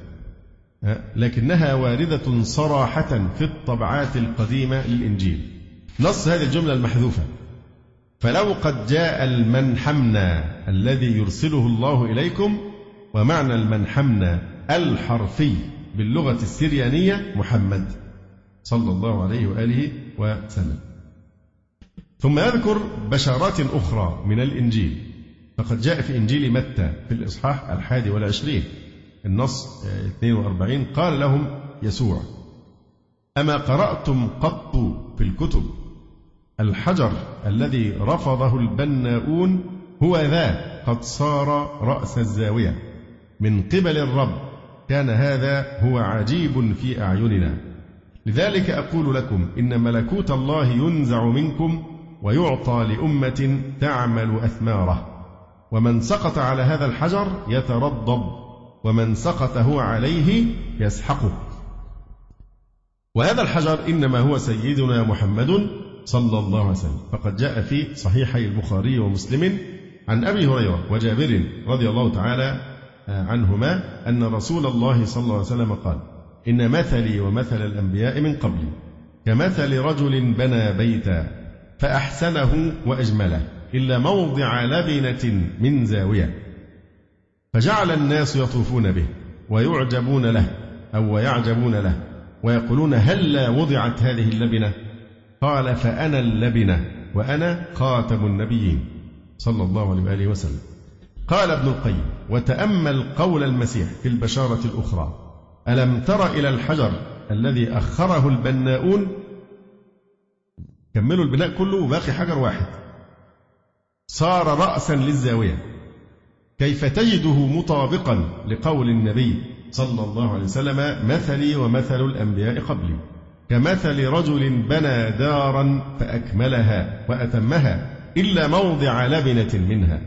لكنها واردة صراحة في الطبعات القديمة للإنجيل. نص هذه الجملة المحذوفة: فلو قد جاء المنحمنا الذي يرسله الله إليكم. ومعنى المنحمنا الحرفي باللغة السريانية محمد صلى الله عليه وآله وسلم. ثم يذكر بشارات أخرى من الإنجيل، فقد جاء في إنجيل متى في الإصحاح 21 النص 42 قال لهم يسوع: أما قرأتم قط في الكتب الحجر الذي رفضه البناؤون هو ذا قد صار رأس الزاوية من قبل الرب، كان هذا هو عجيب في أعيننا. لذلك أقول لكم إن ملكوت الله ينزع منكم ويعطى لأمة تعمل أثماره، ومن سقط على هذا الحجر يترضب، ومن سقط هو عليه يسحقه. وهذا الحجر إنما هو سيدنا محمد صلى الله عليه وسلم. فقد جاء في صحيحي البخاري ومسلم عن أبي هريرة وجابر رضي الله تعالى عنهما أن رسول الله صلى الله عليه وسلم قال: إن مثلي ومثل الأنبياء من قبلي كمثل رجل بنى بيتا فأحسنه وأجمله إلا موضع لبنة من زاوية، فجعل الناس يطوفون به ويعجبون له ويقولون هلا وضعت هذه اللبنة؟ قال: فأنا اللبنة وأنا خاتم النبيين صلى الله عليه وآله وسلم. قال ابن القيم: وتأمل قول المسيح في البشارة الأخرى: ألم تر إلى الحجر الذي أخره البناؤون؟ كملوا البناء كله وباقي حجر واحد صار رأسا للزاوية. كيف تجده مطابقا لقول النبي صلى الله عليه وسلم: مثلي ومثل الأنبياء قبلي كمثل رجل بنى دارا فأكملها وأتمها إلا موضع لبنة منها،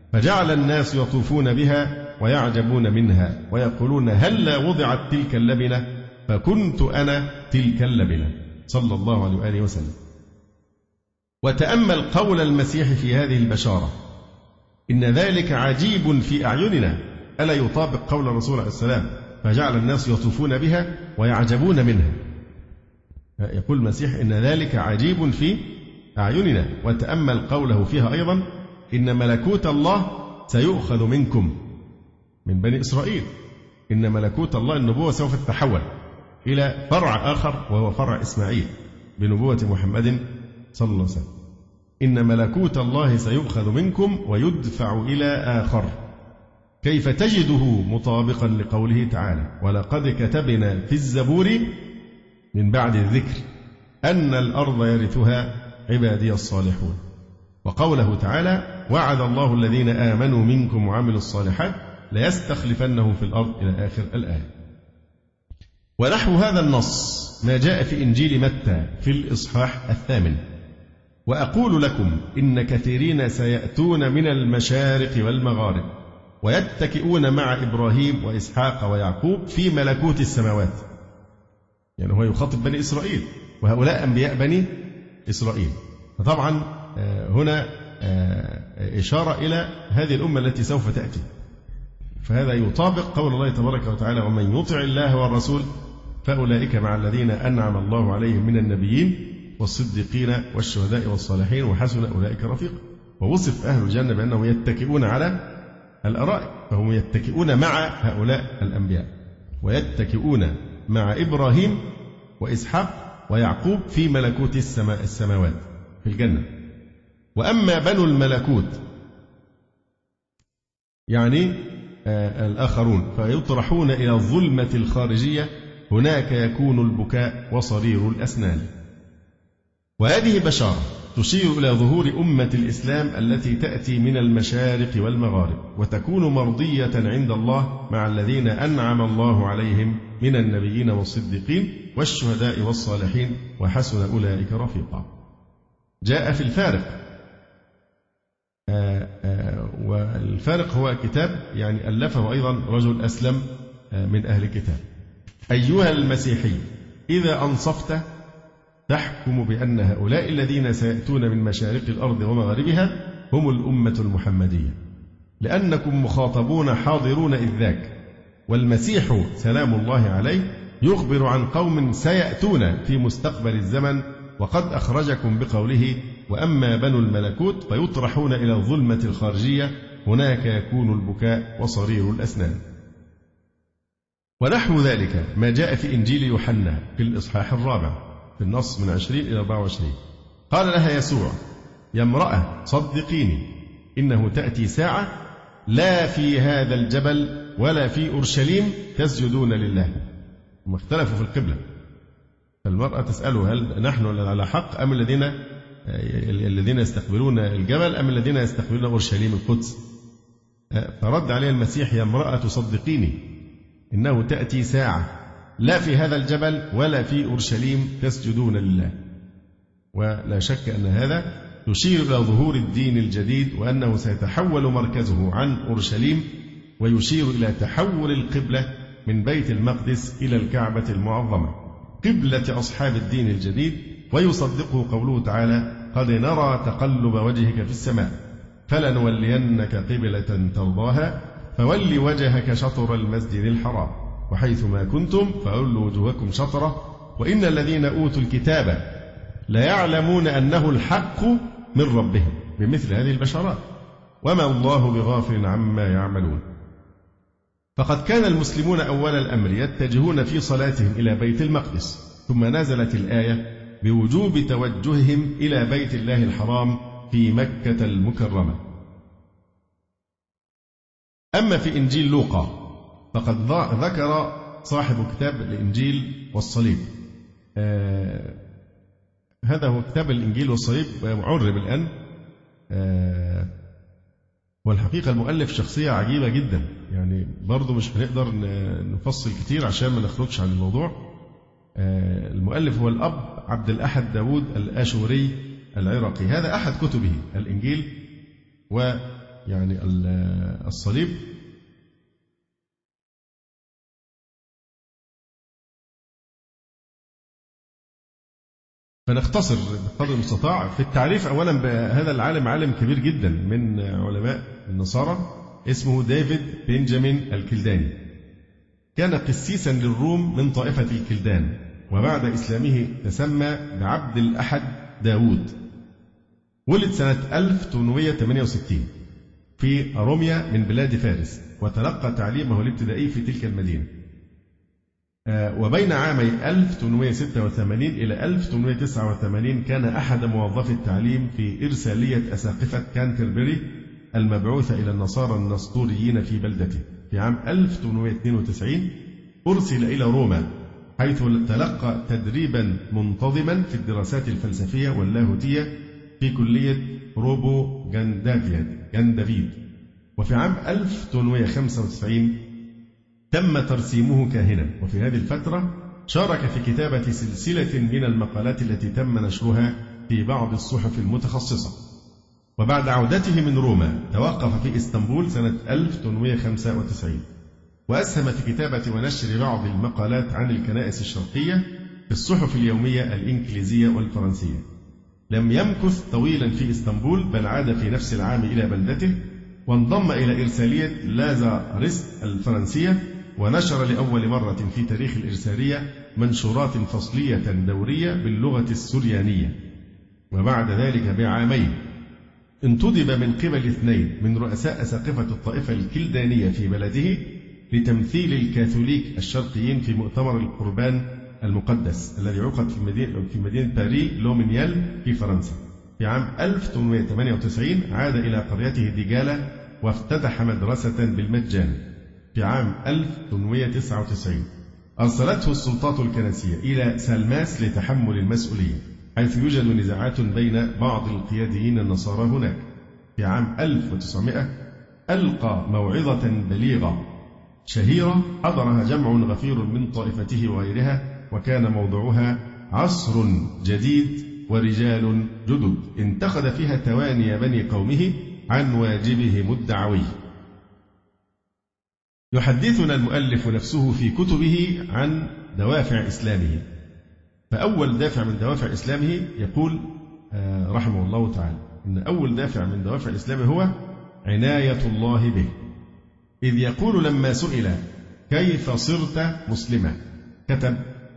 فجعل الناس يطوفون بها ويعجبون منها ويقولون هلا وضعت تلك اللبنة فكنت أنا تلك اللبنة صلى الله عليه وآله وسلم. وتأمل قول المسيح في هذه البشارة إن ذلك عجيب في أعيننا، ألا يطابق قول الرسول عليه السلام فجعل الناس يطوفون بها ويعجبون منها؟ يقول المسيح إن ذلك عجيب في أعيننا. وتأمل قوله فيها أيضا إن ملكوت الله سيؤخذ منكم من بني إسرائيل. إن ملكوت الله النبوة سوف تتحول إلى فرع آخر وهو فرع إسماعيل بنبوة محمد صلى الله عليه وسلم. إن ملكوت الله سيؤخذ منكم ويدفع إلى آخر. كيف تجده مطابقا لقوله تعالى ولقد كتبنا في الزبور من بعد الذكر أن الأرض يرثها عبادي الصالحون. وقوله تعالى وعد الله الذين آمنوا منكم وعملوا الصالحات ليستخلفنهم في الأرض إلى آخر الآية. ونحو هذا النص ما جاء في إنجيل متى في الإصحاح 8. وأقول لكم إن كثيرين سيأتون من المشارق والمغارب ويتكئون مع إبراهيم وإسحاق ويعقوب في ملكوت السماوات. يعني هو يخاطب بني إسرائيل وهؤلاء أنبياء بني إسرائيل. فطبعا هنا إشارة إلى هذه الأمة التي سوف تأتي. فهذا يطابق قول الله تبارك وتعالى ومن يطع الله والرسول فأولئك مع الذين أنعم الله عليهم من النبيين والصديقين والشهداء والصالحين وحسن أولئك رفيقا. ووصف أهل الجنة بأنهم يتكئون على الأرائك، فهم يتكئون مع هؤلاء الأنبياء ويتكئون مع إبراهيم وإسحاق ويعقوب في ملكوت السماوات في الجنة. وأما بنو الملكوت يعني الآخرون فيطرحون إلى الظلمة الخارجية هناك يكون البكاء وصرير الأسنان. وهذه بشارة تشير إلى ظهور أمة الإسلام التي تأتي من المشارق والمغارب وتكون مرضية عند الله مع الذين أنعم الله عليهم من النبيين والصديقين والشهداء والصالحين وحسن أولئك رفيقا. جاء في الفارق، والفارق هو كتاب يعني ألفه أيضا رجل أسلم من أهل الكتاب. أيها المسيحي إذا أنصفت تحكم بأن هؤلاء الذين سيأتون من مشارق الأرض ومغاربها هم الأمة المحمدية، لأنكم مخاطبون حاضرون إذ ذاك، والمسيح سلام الله عليه يخبر عن قوم سيأتون في مستقبل الزمن وقد أخرجكم بقوله وأما بنو الملكوت فيطرحون إلى الظلمة الخارجية هناك يكون البكاء وصرير الأسنان. ونحو ذلك ما جاء في إنجيل يوحنا في الإصحاح 4 في النص من 20 إلى 24. قال لها يسوع يا امرأة صدقيني إنه تأتي ساعة لا في هذا الجبل ولا في أورشليم تسجدون لله. هم اختلفوا في القبلة، فالمرأة تسأله هل نحن على حق أم الذين يستقبلون الجبل أم الذين يستقبلون أورشليم القدس؟ فرد عليه المسيح يا امرأة صدقيني إنه تأتي ساعة لا في هذا الجبل ولا في أورشليم تسجدون لله. ولا شك أن هذا يشير إلى ظهور الدين الجديد وأنه سيتحول مركزه عن أورشليم، ويشير إلى تحول القبلة من بيت المقدس إلى الكعبة المعظمة قبلة أصحاب الدين الجديد. ويصدقه قوله تعالى قد نرى تقلب وجهك في السماء فلنولينك قبلة ترضاها فول وجهك شطر المسجد الحرام وحيث ما كنتم فولوا وجوهكم شطرة وإن الذين أوتوا الكتاب ليعلمون أنه الحق من ربهم بمثل هذه البشارات وما الله بغافل عما يعملون. فقد كان المسلمون أول الأمر يتجهون في صلاتهم إلى بيت المقدس، ثم نزلت الآية بوجوب توجههم إلى بيت الله الحرام في مكة المكرمة. أما في إنجيل لوقا فقد ذكر صاحب كتاب الإنجيل والصليب، هذا هو كتاب الإنجيل والصليب عرب الآن، والحقيقة المؤلف شخصية عجيبة جدا، يعني برضو مش هنقدر نفصل كتير عشان ما نخرجش عن الموضوع. المؤلف هو الأب عبد الأحد داود الآشوري العراقي، هذا أحد كتبه الإنجيل يعني الصليب. فنختصر بقدر المستطاع في التعريف. أولا هذا العالم عالم كبير جدا من علماء النصارى اسمه ديفيد بنجامين الكلداني، كان قسيسا للروم من طائفة الكلدان، وبعد إسلامه تسمى بعبد الأحد داود. ولد سنة 1868 في أروميا من بلاد فارس، وتلقى تعليمه الابتدائي في تلك المدينة. وبين عامي 1886 إلى 1889 كان أحد موظفي التعليم في إرسالية أساقفة كانتربري المبعوثة إلى النصارى النسطوريين في بلدته. في عام 1892 أرسل إلى روما، حيث تلقى تدريبا منتظما في الدراسات الفلسفية واللاهوتية في كلية روبو جندافيد. وفي عام 1895 تم ترسيمه كاهنا، وفي هذه الفترة شارك في كتابة سلسلة من المقالات التي تم نشرها في بعض الصحف المتخصصة. وبعد عودته من روما توقف في إسطنبول سنة 1895، وأسهم في كتابة ونشر بعض المقالات عن الكنائس الشرقية في الصحف اليومية الإنجليزية والفرنسية. لم يمكث طويلا في إسطنبول، بل عاد في نفس العام إلى بلدته وانضم إلى إرسالية لازارست الفرنسية، ونشر لأول مرة في تاريخ الإرسالية منشورات فصلية دورية باللغة السريانية. وبعد ذلك بعامين انتدب من قبل 2 من رؤساء أساقفة الطائفة الكلدانية في بلده لتمثيل الكاثوليك الشرقيين في مؤتمر القربان المقدس الذي عقد في مدينة باري لومينيال في فرنسا. في عام 1898 عاد إلى قريته ديجالا وافتتح مدرسة بالمجان. في عام 1899 أرسلته السلطات الكنسية إلى سالماس لتحمل المسؤولية، حيث يوجد نزاعات بين بعض القياديين النصارى هناك. في عام 1900 ألقى موعظة بليغة شهيرة حضرها جمع غفير من طائفته وغيرها، وكان موضوعها عصر جديد ورجال جدد، انتقد فيها تواني بني قومه عن واجبهم الدعوي. يحدثنا المؤلف نفسه في كتبه عن دوافع إسلامه. فأول دافع من دوافع إسلامه يقول رحمه الله تعالى إن أول دافع من دوافع إسلامه هو عناية الله به، إذ يقول لما سئل كيف صرت مسلما كتب: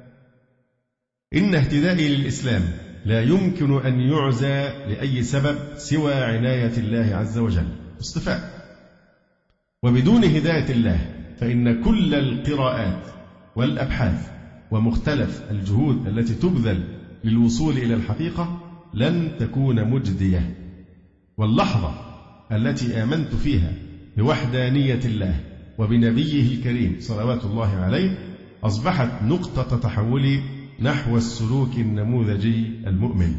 إن اهتدائي للإسلام لا يمكن أن يعزى لأي سبب سوى عناية الله عز وجل، اصطفاء. وبدون هداية الله فإن كل القراءات والأبحاث ومختلف الجهود التي تبذل للوصول إلى الحقيقة لن تكون مجدية. واللحظة التي آمنت فيها بوحدانية الله وبنبيه الكريم صلوات الله عليه أصبحت نقطة تحولي نحو السلوك النموذجي المؤمن.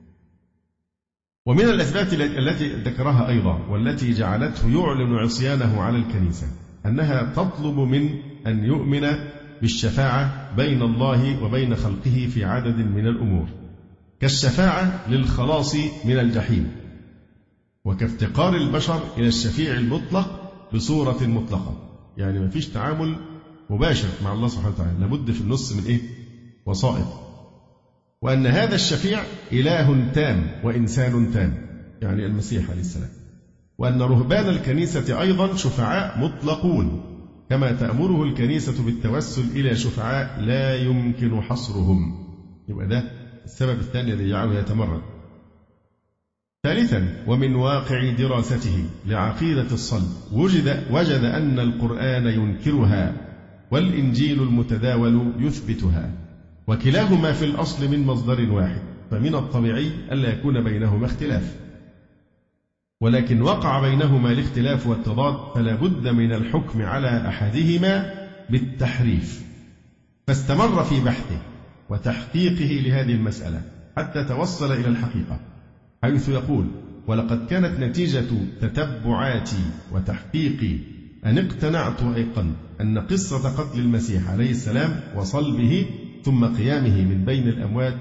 ومن الأسباب التي ذكرها أيضا والتي جعلته يعلن عصيانه على الكنيسة أنها تطلب من أن يؤمن بالشفاعة بين الله وبين خلقه في عدد من الأمور، كالشفاعة للخلاص من الجحيم، وكافتقار البشر إلى الشفيع المطلق بصورة مطلقة. يعني ما فيش تعامل مباشر مع الله سبحانه وتعالى، لابد في النص من وسائط. وأن هذا الشفيع إله تام وإنسان تام، يعني المسيح عليه السلام. وأن رهبان الكنيسة أيضا شفعاء مطلقون، كما تأمره الكنيسة بالتوسل إلى شفعاء لا يمكن حصرهم. يبقى ده السبب الثاني الذي يجعله يتمرد. ثالثا، ومن واقع دراسته لعقيدة الصلب وجد أن القرآن ينكرها والإنجيل المتداول يثبتها، وكلاهما في الأصل من مصدر واحد، فمن الطبيعي ألا يكون بينهما اختلاف. ولكن وقع بينهما الاختلاف والتضاد، فلا بد من الحكم على أحدهما بالتحريف. فاستمر في بحثه وتحقيقه لهذه المسألة حتى توصل إلى الحقيقة، حيث يقول: ولقد كانت نتيجة تتبعاتي وتحقيقي أن اقتنعت وأيقنت أن قصة قتل المسيح عليه السلام وصلبه ثم قيامه من بين الأموات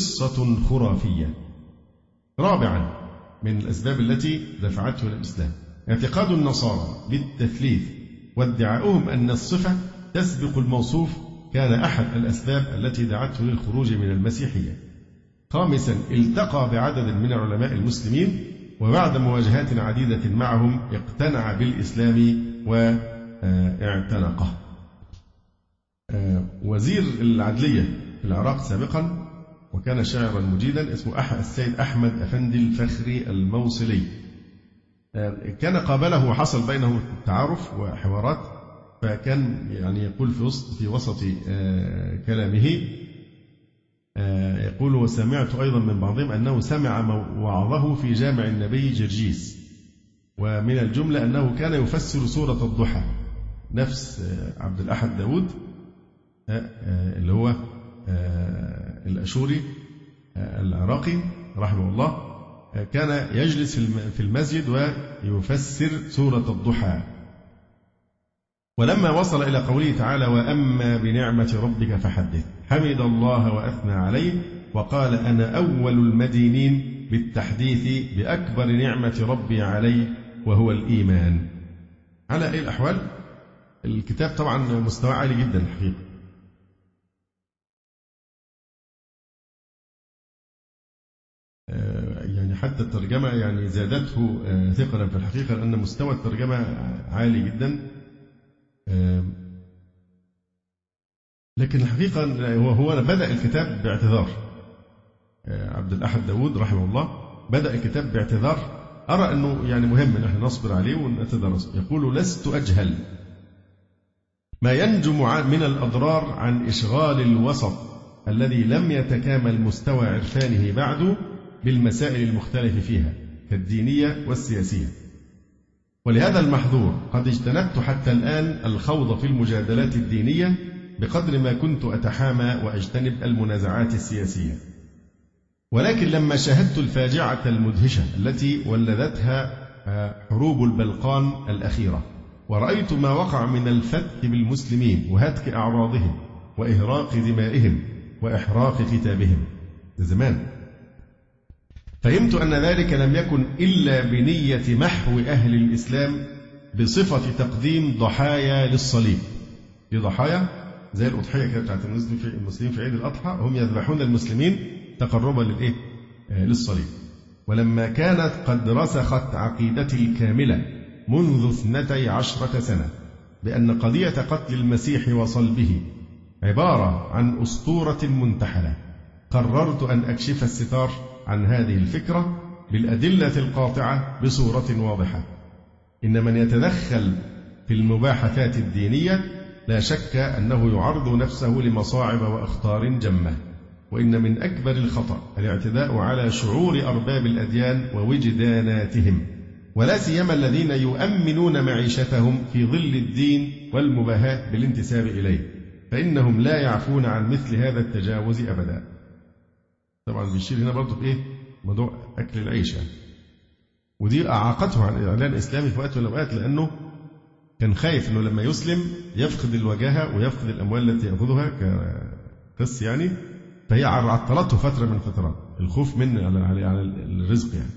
قصة خرافية. رابعا، من الأسباب التي دفعته إلى الإسلام اعتقاد النصارى بالتثليث وادعاؤهم أن الصفة تسبق الموصوف كان أحد الأسباب التي دعته للخروج من المسيحية. خامسا التقى بعدد من علماء المسلمين، وبعد مواجهات عديدة معهم اقتنع بالإسلام واعتنقه. وزير العدلية في العراق سابقا وكان شاعرا مجيدا اسمه السيد أحمد أفندي الفخري الموصلي، كان قابله وحصل بينه تعارف وحوارات، فكان يعني يقول في وسط كلامه يقول: وسمعت أيضا من بعضهم أنه سمع وعظه في جامع النبي جرجيس، ومن الجملة أنه كان يفسر سورة الضحى. نفس عبد الأحد داود اللي هو الأشوري العراقي رحمه الله كان يجلس في المسجد ويفسر سورة الضحى. ولما وصل إلى قوله تعالى: وأما بنعمة ربك فحدث، حمد الله وأثنى عليه وقال: أنا أول المدينين بالتحديث بأكبر نعمة ربي علي وهو الإيمان. على أي الأحوال الكتاب طبعا مستوى عالي جدا الحقيقة. يعني حتى الترجمة يعني زادته ثقلا في الحقيقة، لأن مستوى الترجمة عالي جدا. لكن الحقيقة هو بدأ الكتاب باعتذار. عبد الأحد داود رحمه الله بدأ الكتاب باعتذار، أرى أنه يعني مهم أن احنا نصبر عليه ونتدرس. يقول: لست أجهل ما ينجم من الأضرار عن إشغال الوسط الذي لم يتكامل مستوى عرفانه بعد بالمسائل المختلف فيها كالدينية والسياسية. ولهذا المحظور قد اجتنبت حتى الآن الخوض في المجادلات الدينية بقدر ما كنت أتحامى وأجتنب المنازعات السياسية. ولكن لما شاهدت الفاجعة المدهشة التي ولدتها حروب البلقان الأخيرة، ورأيت ما وقع من الفتك بالمسلمين وهتك أعراضهم وإهراق دمائهم وإحراق كتابهم زمان، فهمت أن ذلك لم يكن إلا بنية محو أهل الإسلام بصفة تقديم ضحايا للصليب. دي ضحايا زي الأضحية كانت بتاعت المسلمين في عيد الأضحى، هم يذبحون المسلمين تقربا للصليب. ولما كانت قد رسخت عقيدتي الكاملة منذ 12 سنة بأن قضية قتل المسيح وصلبه عبارة عن أسطورة منتحلة، قررت أن أكشف الستار عن هذه الفكرة بالأدلة القاطعة بصورة واضحة. إن من يتدخل في المباحثات الدينية لا شك أنه يعرض نفسه لمصاعب وأخطار جمة، وإن من أكبر الخطأ الاعتداء على شعور أرباب الأديان ووجداناتهم، ولا سيما الذين يؤمنون معيشتهم في ظل الدين والمباهاة بالانتساب إليه، فإنهم لا يعفون عن مثل هذا التجاوز أبدا. طبعا بيشير هنا برضه بإيه؟ موضوع أكل العيش يعني. ودي أعاقته عن الإعلان الإسلامي في وقت من الأوقات، لأنه كان خايف أنه لما يسلم يفقد الوجاهة ويفقد الأموال التي يأخذها كقس يعني، فهي عطلته فترة من فترات الخوف من على الرزق يعني.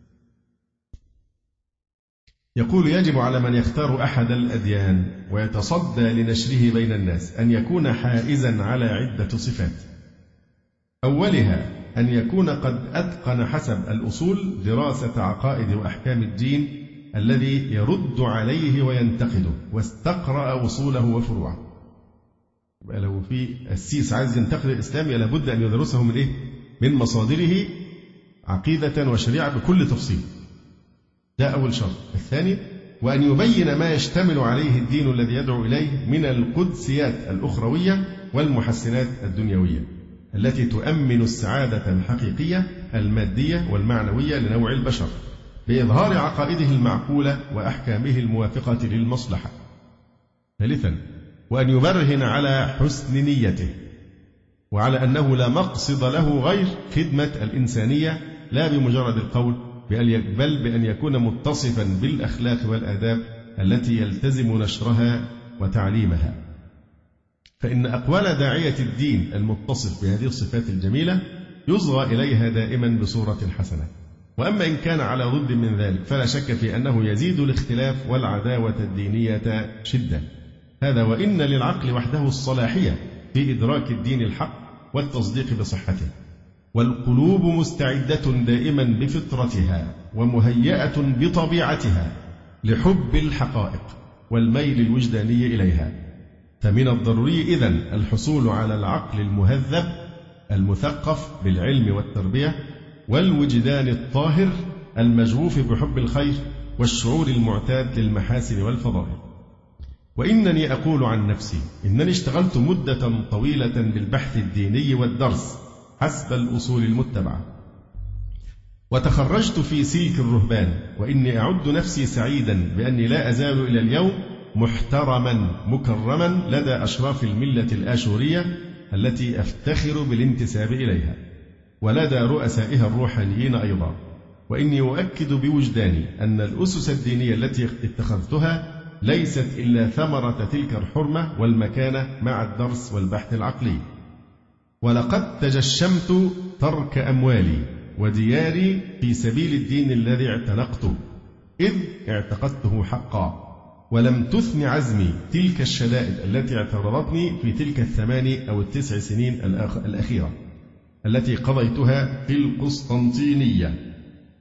يقول: يجب على من يختار أحد الأديان ويتصدى لنشره بين الناس أن يكون حائزا على عدة صفات. أولها أن يكون قد أتقن حسب الأصول دراسة عقائد وأحكام الدين الذي يرد عليه وينتقده، واستقرأ أصوله وفروعه. لو في السيس عايز ينتقد الإسلام لابد أن يدرسه من إيه؟ من مصادره عقيدة وشريعة بكل تفصيل. ده أول شرط. الثاني وأن يبين ما يشتمل عليه الدين الذي يدعو إليه من القدسيات الأخروية والمحسنات الدنيوية التي تؤمن السعادة الحقيقية المادية والمعنوية لنوع البشر بإظهار عقائده المعقولة وأحكامه الموافقة للمصلحة. ثالثا وأن يبرهن على حسن نيته وعلى أنه لا مقصد له غير خدمة الإنسانية، لا بمجرد القول، بل بأن يكون متصفا بالأخلاق والآداب التي يلتزم نشرها وتعليمها. فإن أقوال داعية الدين المتصف بهذه الصفات الجميلة يصغى إليها دائما بصورة حسنة، وأما إن كان على ضد من ذلك فلا شك في أنه يزيد الاختلاف والعداوة الدينية شدة. هذا وإن للعقل وحده الصلاحية في إدراك الدين الحق والتصديق بصحته، والقلوب مستعدة دائما بفطرتها ومهيئة بطبيعتها لحب الحقائق والميل الوجداني إليها. فمن الضروري إذن الحصول على العقل المهذب المثقف بالعلم والتربية والوجدان الطاهر المجروف بحب الخير والشعور المعتاد للمحاسن والفضائل. وإنني أقول عن نفسي إنني اشتغلت مدة طويلة بالبحث الديني والدرس حسب الأصول المتبعة، وتخرجت في سلك الرهبان، وإني أعد نفسي سعيدا بأني لا أزال إلى اليوم محترما مكرما لدى أشراف الملة الآشورية التي أفتخر بالانتساب إليها، ولدى رؤسائها الروحانيين أيضا. وإني أؤكد بوجداني أن الأسس الدينية التي اتخذتها ليست إلا ثمرة تلك الحرمة والمكانة مع الدرس والبحث العقلي. ولقد تجشمت ترك أموالي ودياري في سبيل الدين الذي اعتنقته، إذ اعتقدته حقا، ولم تثن عزمي تلك الشدائد التي اعترضتني في تلك 8 أو 9 سنين الأخيرة التي قضيتها في القسطنطينية.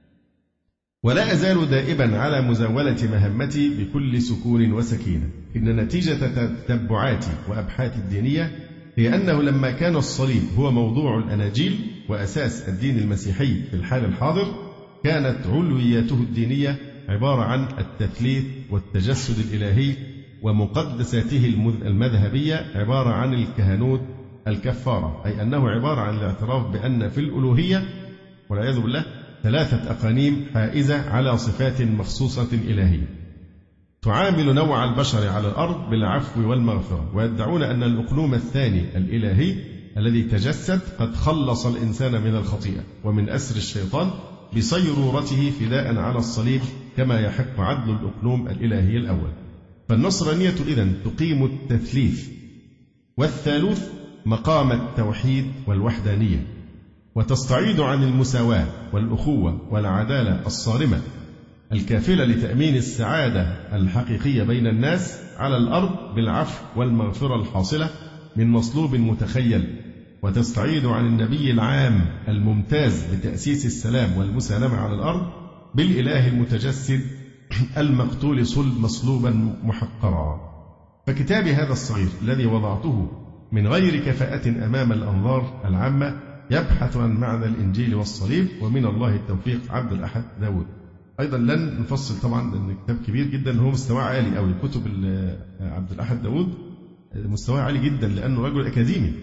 ولا أزال دائبا على مزاولة مهمتي بكل سكون وسكينة. إن نتيجة تتبعاتي وأبحاثي الدينية هي أنه لما كان الصليب هو موضوع الأناجيل وأساس الدين المسيحي في الحال الحاضر، كانت علوياته الدينية عبارة عن التثليث والتجسد الإلهي، ومقدساته المذهبية عبارة عن الكهنوت الكفارة، أي أنه عبارة عن الاعتراف بأن في الألوهية والعياذ بالله 3 أقانيم حائزة على صفات مخصوصة إلهية تعامل نوع البشر على الأرض بالعفو والمغفرة، ويدعون أن الأقلوم الثاني الإلهي الذي تجسد قد خلص الإنسان من الخطيئة ومن أسر الشيطان بصيرورته فداء على الصليب كما يحق عدل الأقلوم الإلهي الأول. فالنصرانية إذن تقيم التثليث والثالوث مقام التوحيد والوحدانية، وتستعيد عن المساواة والأخوة والعدالة الصارمة الكافلة لتأمين السعادة الحقيقية بين الناس على الأرض بالعفو والمغفرة الحاصلة من مصلوب متخيل، وتستعيد عن النبي العام الممتاز بتأسيس السلام والمسالمة على الأرض بالإله المتجسد المقتول صلب مصلوبا محقرا. فكتابي هذا الصغير الذي وضعته من غير كفاءة أمام الأنظار العامة يبحث عن معنى الإنجيل والصليب، ومن الله التوفيق. عبد الأحد داود. أيضا لن نفصل طبعا لأن كتاب كبير جدا، هو مستوى عالي أوي. كتب عبد الأحد داود مستوى عالي جدا لأنه رجل أكاديمي،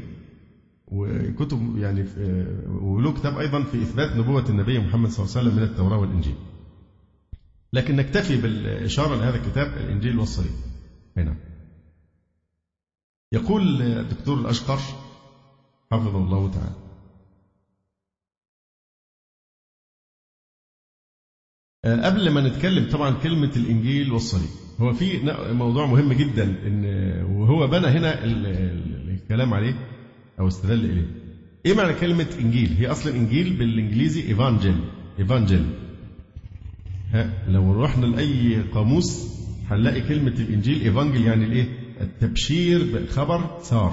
وكتب يعني وله كتاب أيضا في إثبات نبوة النبي محمد صلى الله عليه وسلم من التوراة والإنجيل. لكن نكتفي بالإشارة لهذا الكتاب الإنجيل والصليب هنا. يقول الدكتور الأشقر حفظه الله تعالى: قبل ما نتكلم طبعا كلمة الإنجيل والصليب، هو في موضوع مهم جدا وهو بنى هنا الكلام عليه أو استدل إليه. إيه معنى كلمة إنجيل؟ هي أصلا إنجيل بالإنجليزي إيفانجيل. لو رحنا لأي قاموس هنلاقي كلمة الإنجيل إيفانجيل يعني الإيه؟ التبشير بخبر سار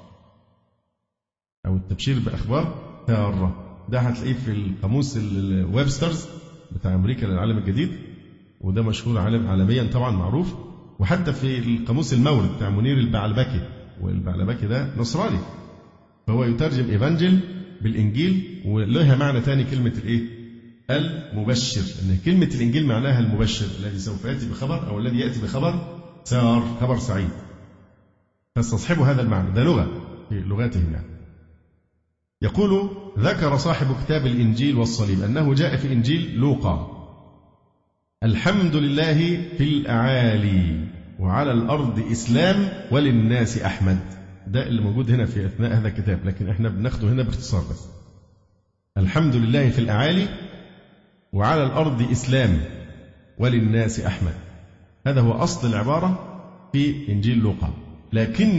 أو التبشير بأخبار سارة. ده هتلاقيه في القاموس الويبسترز بتاع أمريكا للعالم الجديد، وده مشهور عالميا طبعا معروف، وحتى في القاموس المورد بتاع منير البعلبكي، والبعلبكي ده نصراني فهو يترجم إيفانجيل بالإنجيل، ولها معنى تاني كلمة الإيه؟ المبشر. إن كلمة الإنجيل معناها المبشر الذي سوف يأتي بخبر أو الذي يأتي بخبر سار، خبر سعيد. فاستصحبوا هذا المعنى، ده لغة في لغاتهم يعني. يقول: ذكر صاحب كتاب الإنجيل والصليب أنه جاء في إنجيل لوقا: الحمد لله في الأعالي وعلى الأرض إسلام وللناس أحمد. ده اللي موجود هنا في أثناء هذا الكتاب، لكن احنا بناخده هنا باختصار بس. الحمد لله في الأعالي وعلى الأرض إسلام وللناس أحمد. هذا هو أصل العبارة في إنجيل لوقا، لكن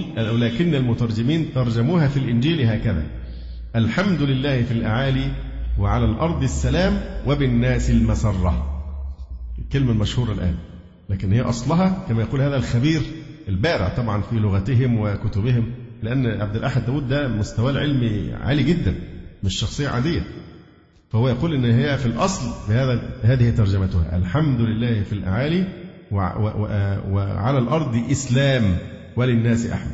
المترجمين ترجموها في الإنجيل هكذا: الحمد لله في الأعالي وعلى الأرض السلام وبالناس المسرة. الكلمة المشهورة الآن، لكن هي أصلها كما يقول هذا الخبير البارع طبعا في لغتهم وكتبهم، لأن عبد الأحد داود ده مستواه العلمي عالي جدا، مش شخصية عادية. فهو يقول إن هي في الأصل هذه ترجمتها: الحمد لله في الأعالي وعلى الأرض إسلام وللناس أحمد.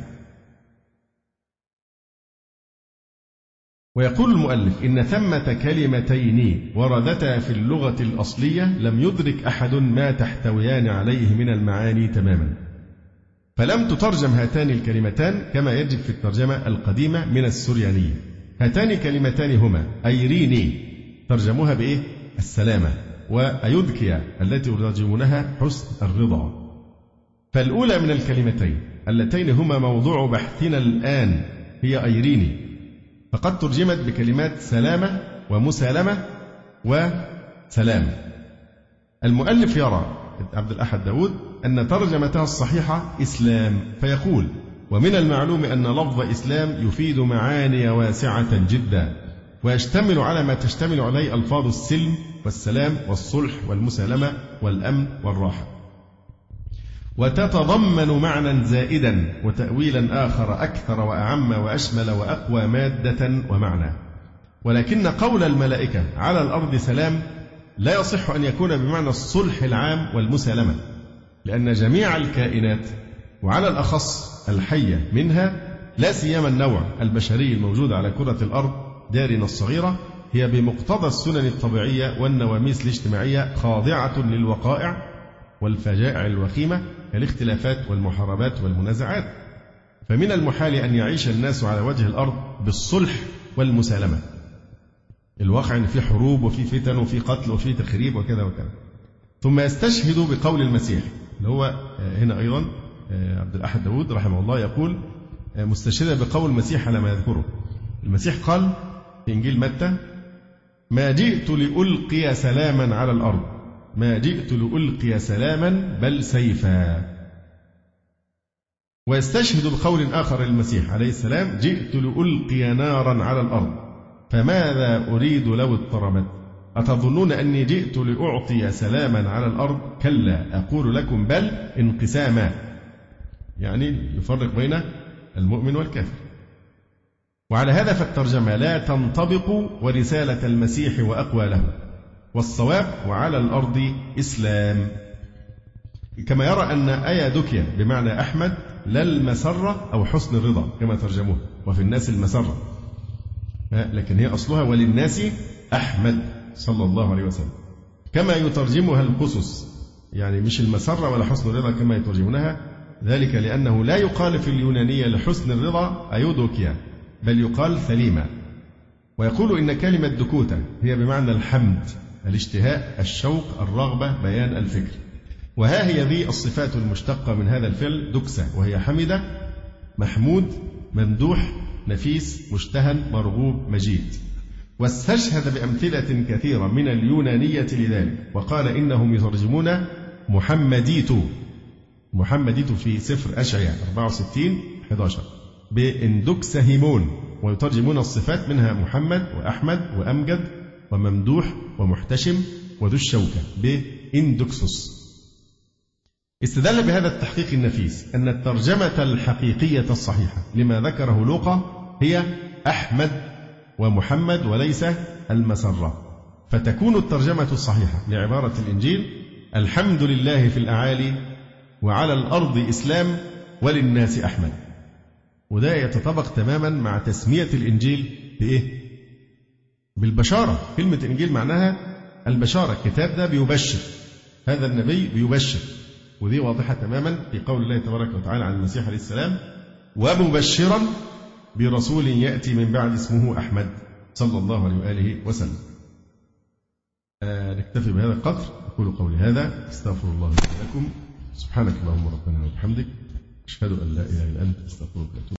ويقول المؤلف: إن ثمة كلمتين وردتا في اللغة الأصلية لم يدرك أحد ما تحتويان عليه من المعاني تماما، فلم تترجم هاتان الكلمتان كما يجب في الترجمة القديمة من السريانية. هاتان كلمتان هما أيريني، ترجموها بإيه؟ السلامة، وأيدكيا التي يترجمونها حسن الرضا. فالأولى من الكلمتين اللتين هما موضوع بحثنا الآن هي أيريني، فقد ترجمت بكلمات سلامة ومسالمة وسلام. المؤلف يرى عبد الأحد داود أن ترجمتها الصحيحة إسلام، فيقول: ومن المعلوم أن لفظ إسلام يفيد معاني واسعة جدا، ويشتمل على ما تشتمل عليه ألفاظ السلم والسلام والصلح والمسالمة والأمن والراحة، وتتضمن معنى زائدا وتأويلا آخر أكثر وأعم وأشمل وأقوى مادة ومعنى. ولكن قول الملائكة على الأرض سلام لا يصح أن يكون بمعنى الصلح العام والمسالمة، لأن جميع الكائنات وعلى الأخص الحية منها، لا سيما النوع البشري الموجود على كرة الأرض دارنا الصغيرة، هي بمقتضى السنن الطبيعية والنواميس الاجتماعية خاضعة للوقائع والفجائع الوخيمة كالاختلافات والمحاربات والمنازعات. فمن المحال أن يعيش الناس على وجه الأرض بالصلح والمسالمة. الواقع أن في حروب وفي فتن وفي قتل وفي تخريب وكذا وكذا. ثم يستشهد بقول المسيح، اللي هو هنا أيضا عبد الأحد داود رحمه الله يقول مستشهدا بقول المسيح على ما يذكره. المسيح قال في إنجيل متى: ما جئت لألقي سلاما على الأرض، ما جئت لألقي سلاما بل سيفا. ويستشهد بقول آخر للمسيح عليه السلام: جئت لألقي نارا على الأرض، فماذا أريد لو اضطربت؟ أتظنون أني جئت لأعطي سلاما على الأرض؟ كلا، أقول لكم بل انقساما، يعني يفرق بين المؤمن والكافر. وعلى هذا فالترجمة لا تنطبق ورسالة المسيح وأقواله، والصواب وعلى الأرض إسلام. كما يرى أن آية دكية بمعنى أحمد لا المسرة أو حسن الرضا كما ترجموه، وفي الناس المسرة، لكن هي أصلها وللناس أحمد صلى الله عليه وسلم، كما يترجمها القسس، يعني مش المسرة ولا حسن الرضا كما يترجمونها، ذلك لأنه لا يقال في اليونانية لحسن الرضا أيودوكيا، بل يقال ثليما. ويقول إن كلمة دكوتة هي بمعنى الحمد، الاشتهاء، الشوق، الرغبة، بيان الفكر. وها هي ذي الصفات المشتقة من هذا الفعل دكسة، وهي حمدة، محمود، ممدوح، نفيس، مشتهى، مرغوب، مجيد. واستشهد بأمثلة كثيرة من اليونانية لذلك، وقال إنهم يترجمون محمديت في سفر أشعياء 64:11 بإندكسهيمون، ويترجمون الصفات منها محمد وأحمد وأمجد وممدوح ومحتشم وذو الشوكة بإندكسوس. استدل بهذا التحقيق النفيس أن الترجمة الحقيقية الصحيحة لما ذكره لوقا هي أحمد ومحمد وليس المسرة، فتكون الترجمة الصحيحة لعبارة الإنجيل: الحمد لله في الأعالي وعلى الأرض إسلام وللناس أحمد. وده يتطابق تماما مع تسمية الإنجيل بإيه؟ بالبشارة. كلمة الإنجيل معناها البشارة، الكتاب ده بيبشر، هذا النبي بيبشر، ودي واضحة تماما في قول الله تبارك وتعالى عن المسيح عليه السلام: ومبشرا برسول يأتي من بعد اسمه أحمد صلى الله عليه وآله وسلم. نكتفي بهذا القدر. أقول قولي هذا، استغفر الله لي ولكم، سبحانك اللهم ربنا وبحمدك، أشهد أن لا إله إلا أنت، استغفرك.